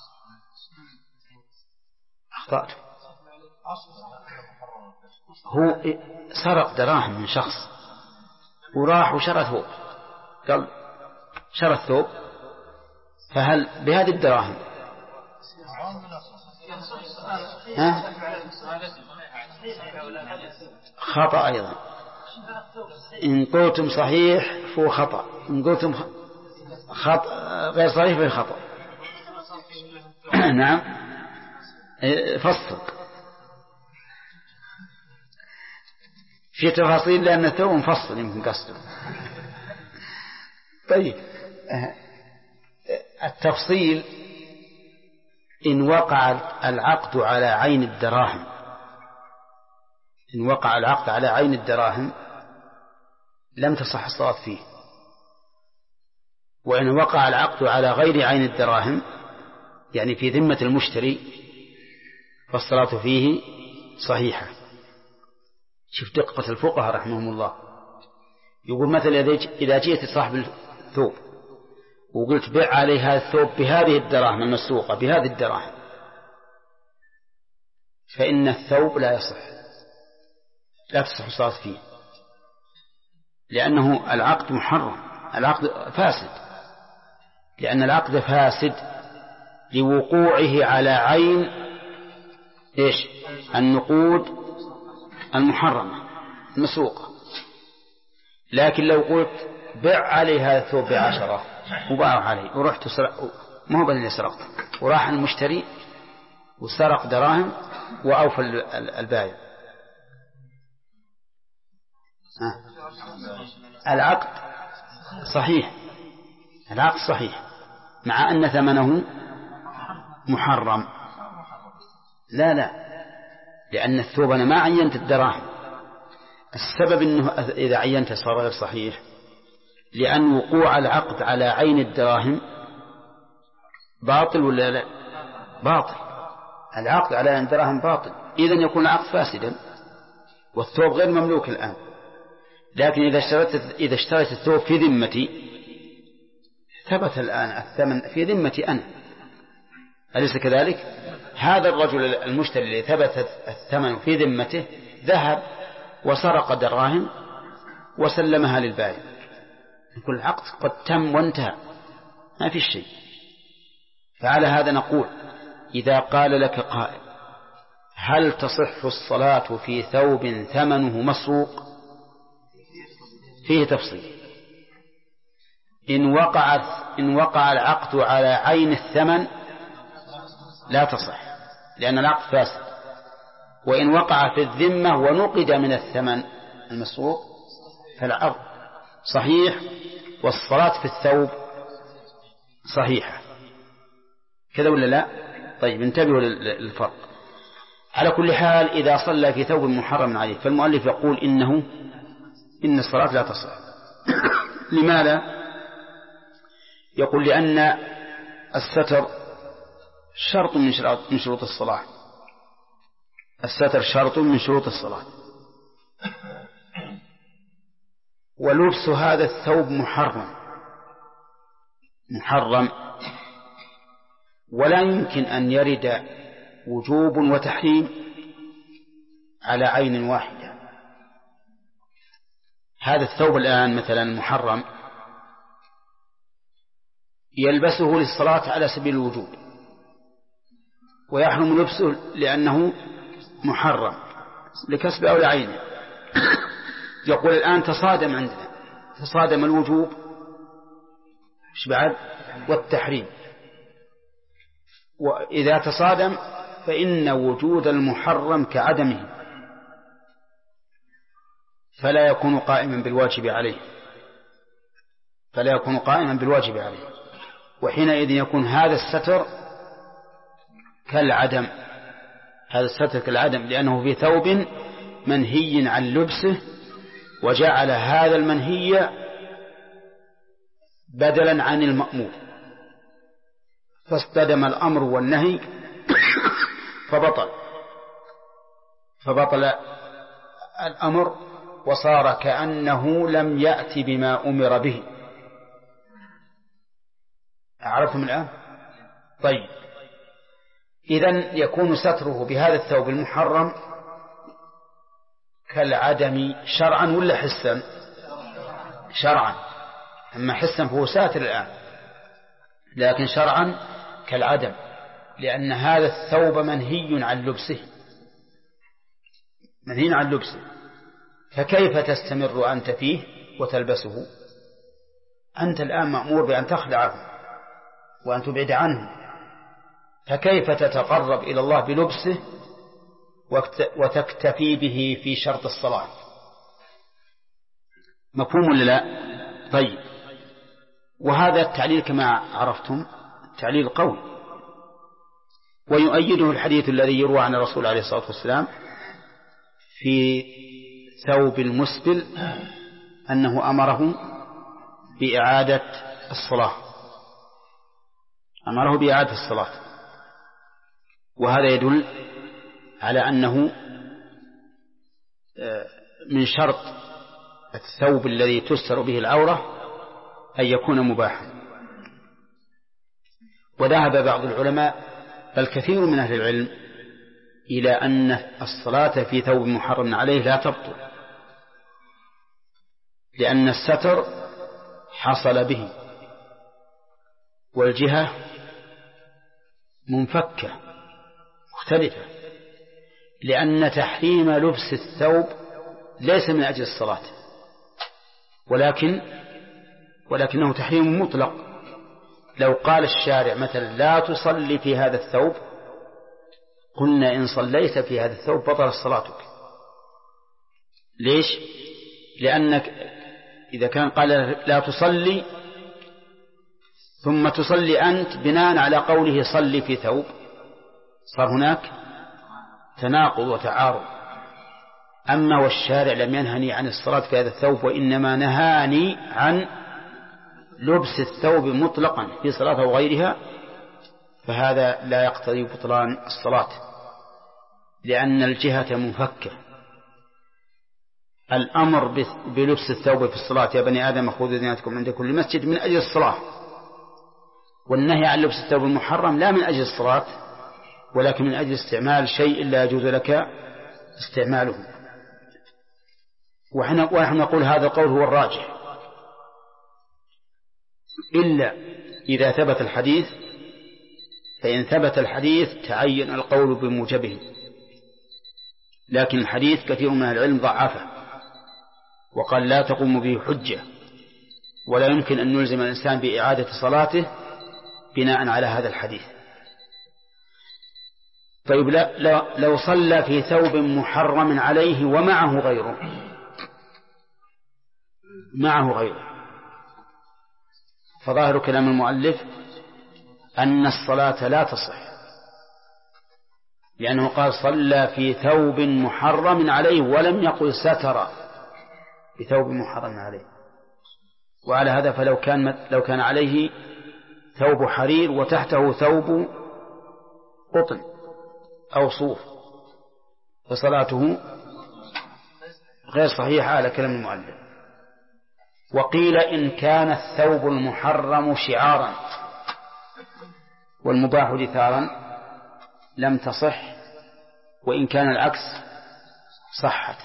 هو سرق دراهم من شخص وراح وشرى ثوب، قال شرى الثوب، فهل بهذه الدراهم خطأ أيضا؟ إن قلتم صحيح فهو خطأ، إن قلتم غير صحيح فهو خطأ. نعم. فصل في تفاصيل لأن الثوب مفصل يمكن قصده. طيب، التفصيل: إن وقع العقد على عين الدراهم، إن وقع العقد على عين الدراهم لم تصح الصلاة فيه، وإن وقع العقد على غير عين الدراهم يعني في ذمة المشتري فالصلاة فيه صحيحة. شوف دقة الفقهاء رحمهم الله، يقول مثلا إذا جئت صاحب الثوب وقلت بيع عليه هذا الثوب بهذه الدراهم المسروقة بهذه الدراهم، فإن الثوب لا يصح، لا تصح الصلاة فيه، لأنه العقد محرم، العقد فاسد، لأن العقد فاسد لوقوعه على عين النقود المحرمة المسروقة. لكن لو قلت بيع عليه هذا الثوب ب10 وباع عليه ورحت ما هو اللي سرقت، وراح المشتري وسرق دراهم وأوفى البائع، العقد صحيح، العقد صحيح مع أن ثمنه محرم. لا، لأن الثوب أنا ما عينت الدراهم، السبب أنه إذا عينته صار غير صحيح، لأن وقوع العقد على عين الدراهم باطل ولا لا؟ باطل، العقد على عين الدراهم باطل، إذن يكون العقد فاسدا والثوب غير مملوك الآن. لكن إذا اشتريت الثوب في ذمتي ثبت الآن الثمن في ذمتي أنا، أليس كذلك؟ هذا الرجل المشتري الذي ثبت الثمن في ذمته ذهب وسرق دراهم وسلمها للبائع، يقول العقد قد تم وانتهى، ما في شيء. فعلى هذا نقول: إذا قال لك قائل هل تصح الصلاة في ثوب ثمنه مسروق؟ فيه تفصيل. إن وقع العقد على عين الثمن لا تصح، لأن العقد فاسد. وإن وقع في الذمة ونقد من الثمن المسروق فالعقد صحيح والصلاة في الثوب صحيحة. كذا ولا لا؟ طيب، انتبهوا للفرق. على كل حال، إذا صلى في ثوب محرم عليه فالمؤلف يقول إن الصلاة لا تصح. لماذا؟ يقول لأن الستر شرط من شروط الصلاة، الستر شرط من شروط الصلاة، ولبس هذا الثوب محرم، ولا يمكن أن يرد وجوب وتحريم على عين واحدة. هذا الثوب الآن مثلا محرم يلبسه للصلاة على سبيل الوجوب، ويحرم لبسه لأنه محرم لكسب أو لعينه. يقول الآن تصادم عندنا، تصادم الوجوب إيش بعد والتحريم، وإذا تصادم فإن وجود المحرم كعدمه، فلا يكون قائما بالواجب عليه، فلا يكون قائما بالواجب عليه، وحينئذ يكون هذا الستر كالعدم، هذا الستر كالعدم، لأنه في ثوب منهي عن لبسه، وجعل هذا المنهي بدلا عن المأمور، فاصطدم الأمر والنهي فبطل الأمر، وصار كأنه لم يأتي بما أمر به. أعرفتم الآن؟ طيب، إذن يكون ستره بهذا الثوب المحرم كالعدم شرعا ولا حسا؟ شرعا. أما حسا فهو ساتر الآن، لكن شرعا كالعدم، لأن هذا الثوب منهي عن لبسه، منهي عن لبسه، فكيف تستمر أنت فيه وتلبسه؟ أنت الآن مأمور بأن تخلعه وأن تبعد عنه، فكيف تتقرب إلى الله بلبسه وتكتفي به في شرط الصلاة؟ مفهوم ولا لا؟ طيب، وهذا التعليل كما عرفتم تعليل قوي، ويؤيده الحديث الذي يروى عن الرسول عليه الصلاة والسلام في ثوب المسبل أنه أمره بإعادة الصلاة، أمره بإعادة الصلاة، وهذا يدل على أنه من شرط الثوب الذي تستر به العورة أن يكون مباحا. وذهب بعض العلماء بل كثير من أهل العلم إلى أن الصلاة في ثوب محرم عليه لا تبطل، لأن الستر حصل به والجهة منفكة مختلفة، لأن تحريم لبس الثوب ليس من أجل الصلاة، ولكنه تحريم مطلق. لو قال الشارع مثلا لا تصلي في هذا الثوب، قلنا إن صليت في هذا الثوب بطلت صلاتك. ليش؟ لأنك إذا كان قال لا تصلي ثم تصلي أنت بناء على قوله صلي في ثوب، صار هناك تناقض وتعارض. أما والشارع لم ينهني عن الصلاة في هذا الثوب، وإنما نهاني عن لبس الثوب مطلقا في صلاة أو غيرها، فهذا لا يقتضي بطلان الصلاة، لأن الجهة منفكة. الأمر بلبس الثوب في الصلاة يا بني آدم خذوا زينتكم عند كل مسجد من أجل الصلاة، والنهي عن لبس الثوب المحرم لا من أجل الصلاة، ولكن من أجل استعمال شيء لا يجوز لك استعماله. ونحن نقول هذا القول هو الراجح، إلا إذا ثبت الحديث، فإن ثبت الحديث تعين القول بموجبه، لكن الحديث كثير من العلم ضعفه وقال لا تقوم به حجة، ولا يمكن أن نلزم الإنسان بإعادة صلاته بناء على هذا الحديث. طيب، لو صلى في ثوب محرم عليه ومعه غيره، فظاهر كلام المؤلف أن الصلاة لا تصح، لأنه قال صلى في ثوب محرم عليه ولم يقل ستر بثوب محرم عليه. وعلى هذا فلو كان عليه ثوب حرير وتحته ثوب قطن أو صوف فصلاته غير صحيحة على كلام المؤلف. وقيل إن كان الثوب المحرم شعارا والمباح دثارا لم تصح، وإن كان العكس صحت.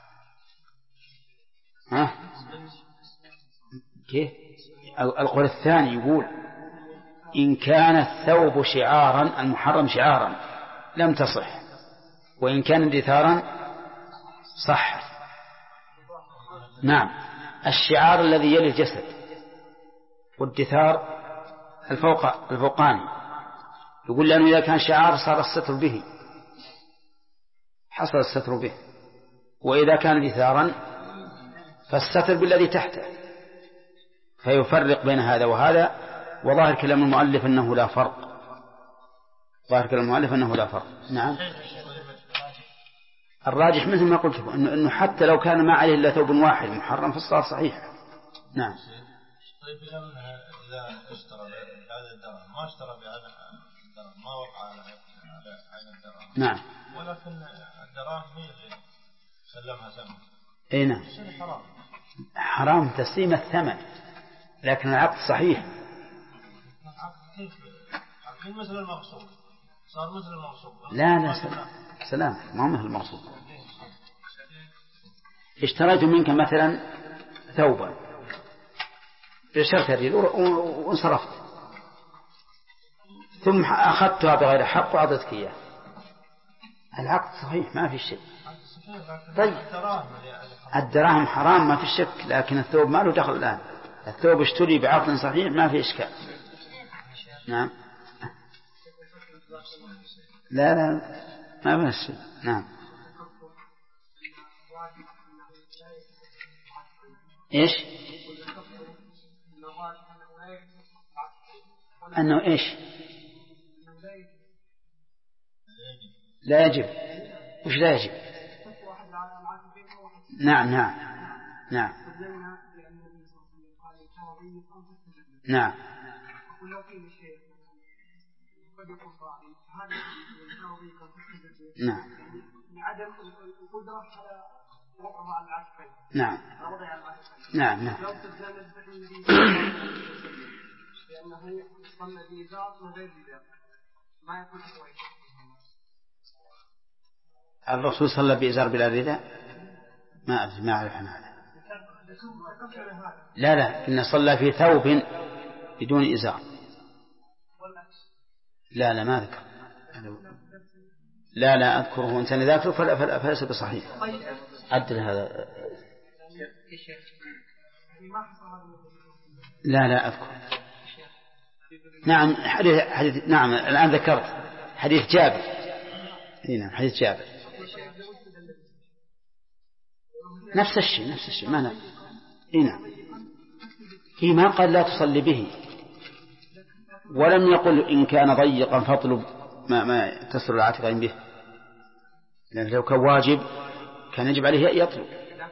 كيف؟ القول الثاني يقول إن كان الثوب شعارا، المحرم شعارا، لم تصح، وإن كان دثارا صح. نعم، الشعار الذي يلي الجسد، والدثار الفوقاني. يقول لأنه إذا كان شعار صار الستر به، حصل الستر به، وإذا كان دثارا فالستر بالذي تحته، فيفرق بين هذا وهذا. وظاهر كلام المؤلف أنه لا فرق، ظاهر كلام المؤلف أنه لا فرق. نعم، الراجح مثل ما قلت أنه حتى لو كان ما عليه إلا ثوب واحد محرم فالصلاة صحيحة. نعم. طيب إذا اشترى هذا الدرهم ما اشترى بهذا الدرهم ما وقع على عين الدرهم. نعم. ولكن الدراهم هي اللي سلمها ثمن. اي نعم. حرام تسليم الثمن، لكن العقد صحيح. كيف مثل المغصوب صار مثل المغصوب؟ لا سلام، ما مثل المغصوب. اشتريت منك مثلا ثوبا بشرط وانصرفت، ثم أخذتها بغير حق وأعطيتك إياه، العقد صحيح ما في شيء. طيب الدراهم حرام ما في شك، لكن الثوب ما له دخل الآن. الثوب اشتري بعقد صحيح ما في إشكال. نعم. لا ما في شيء. نعم. إيش؟ أنه إيش؟ لا يجب. وش لا يجب؟ نعم نعم نعم نعم. نعم نعم نعم نعم. الرسول صلى بإزار بلا رداء؟ ما أدري، ما أعرف عنه هذا. لا إن صلى في ثوب بدون إزار. لا ما أذكر. لا أذكره. إنسان ذاكره فليس بصحيح. عدل هذا. لا أذكر. نعم حديث نعم الآن ذكرت حديث جابر. نعم حديث جابر نفس الشيء ما نعم. نعم. هي ما قال لا تصلي به، ولم يقل إن كان ضيقا فاطلب ما تسر العاتقين به، لأن لو كان واجب كان يجب عليه يطلب.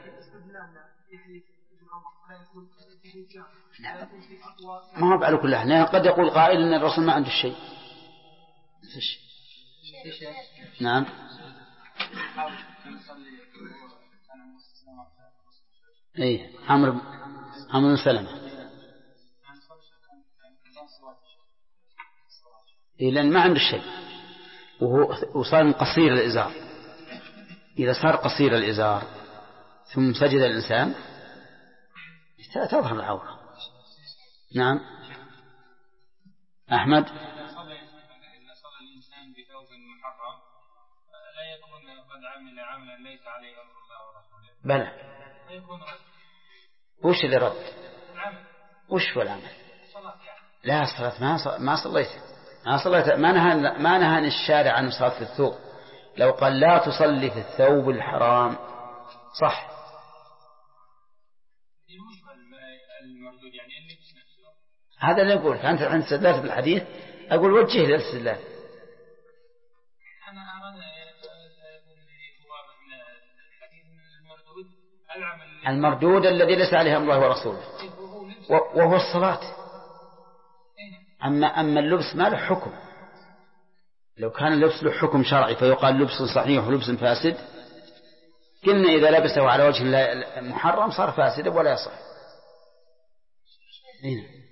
ما هو على كل حال. قد يقول قائل إن الرسول ما عنده الشيء. نعم. ايه عمرو بن سلمة. إيه لأن ما عنده شيء وصار قصير الإزار. إذا صار قصير الإزار ثم سجد الإنسان تظهر العورة. نعم. أحمد. بلى. وش اللي رد؟ وش هو العمل؟ لا الصلاة ما صليت ما نهى الشارع عن صلاة في الثوب. لو قال لا تصلي في الثوب الحرام صح. هذا اللي يقول. أنت عند استدلال بالحديث أقول وجه للاستدلال. المردود الذي ليس عليه أمر الله ورسوله وهو الصلاة. أما اللبس ما له حكم. لو كان اللبس له حكم شرعي فيقال لبس صحيح ولبس فاسد، قلنا إذا لبسه على وجه محرم صار فاسد ولا يصح.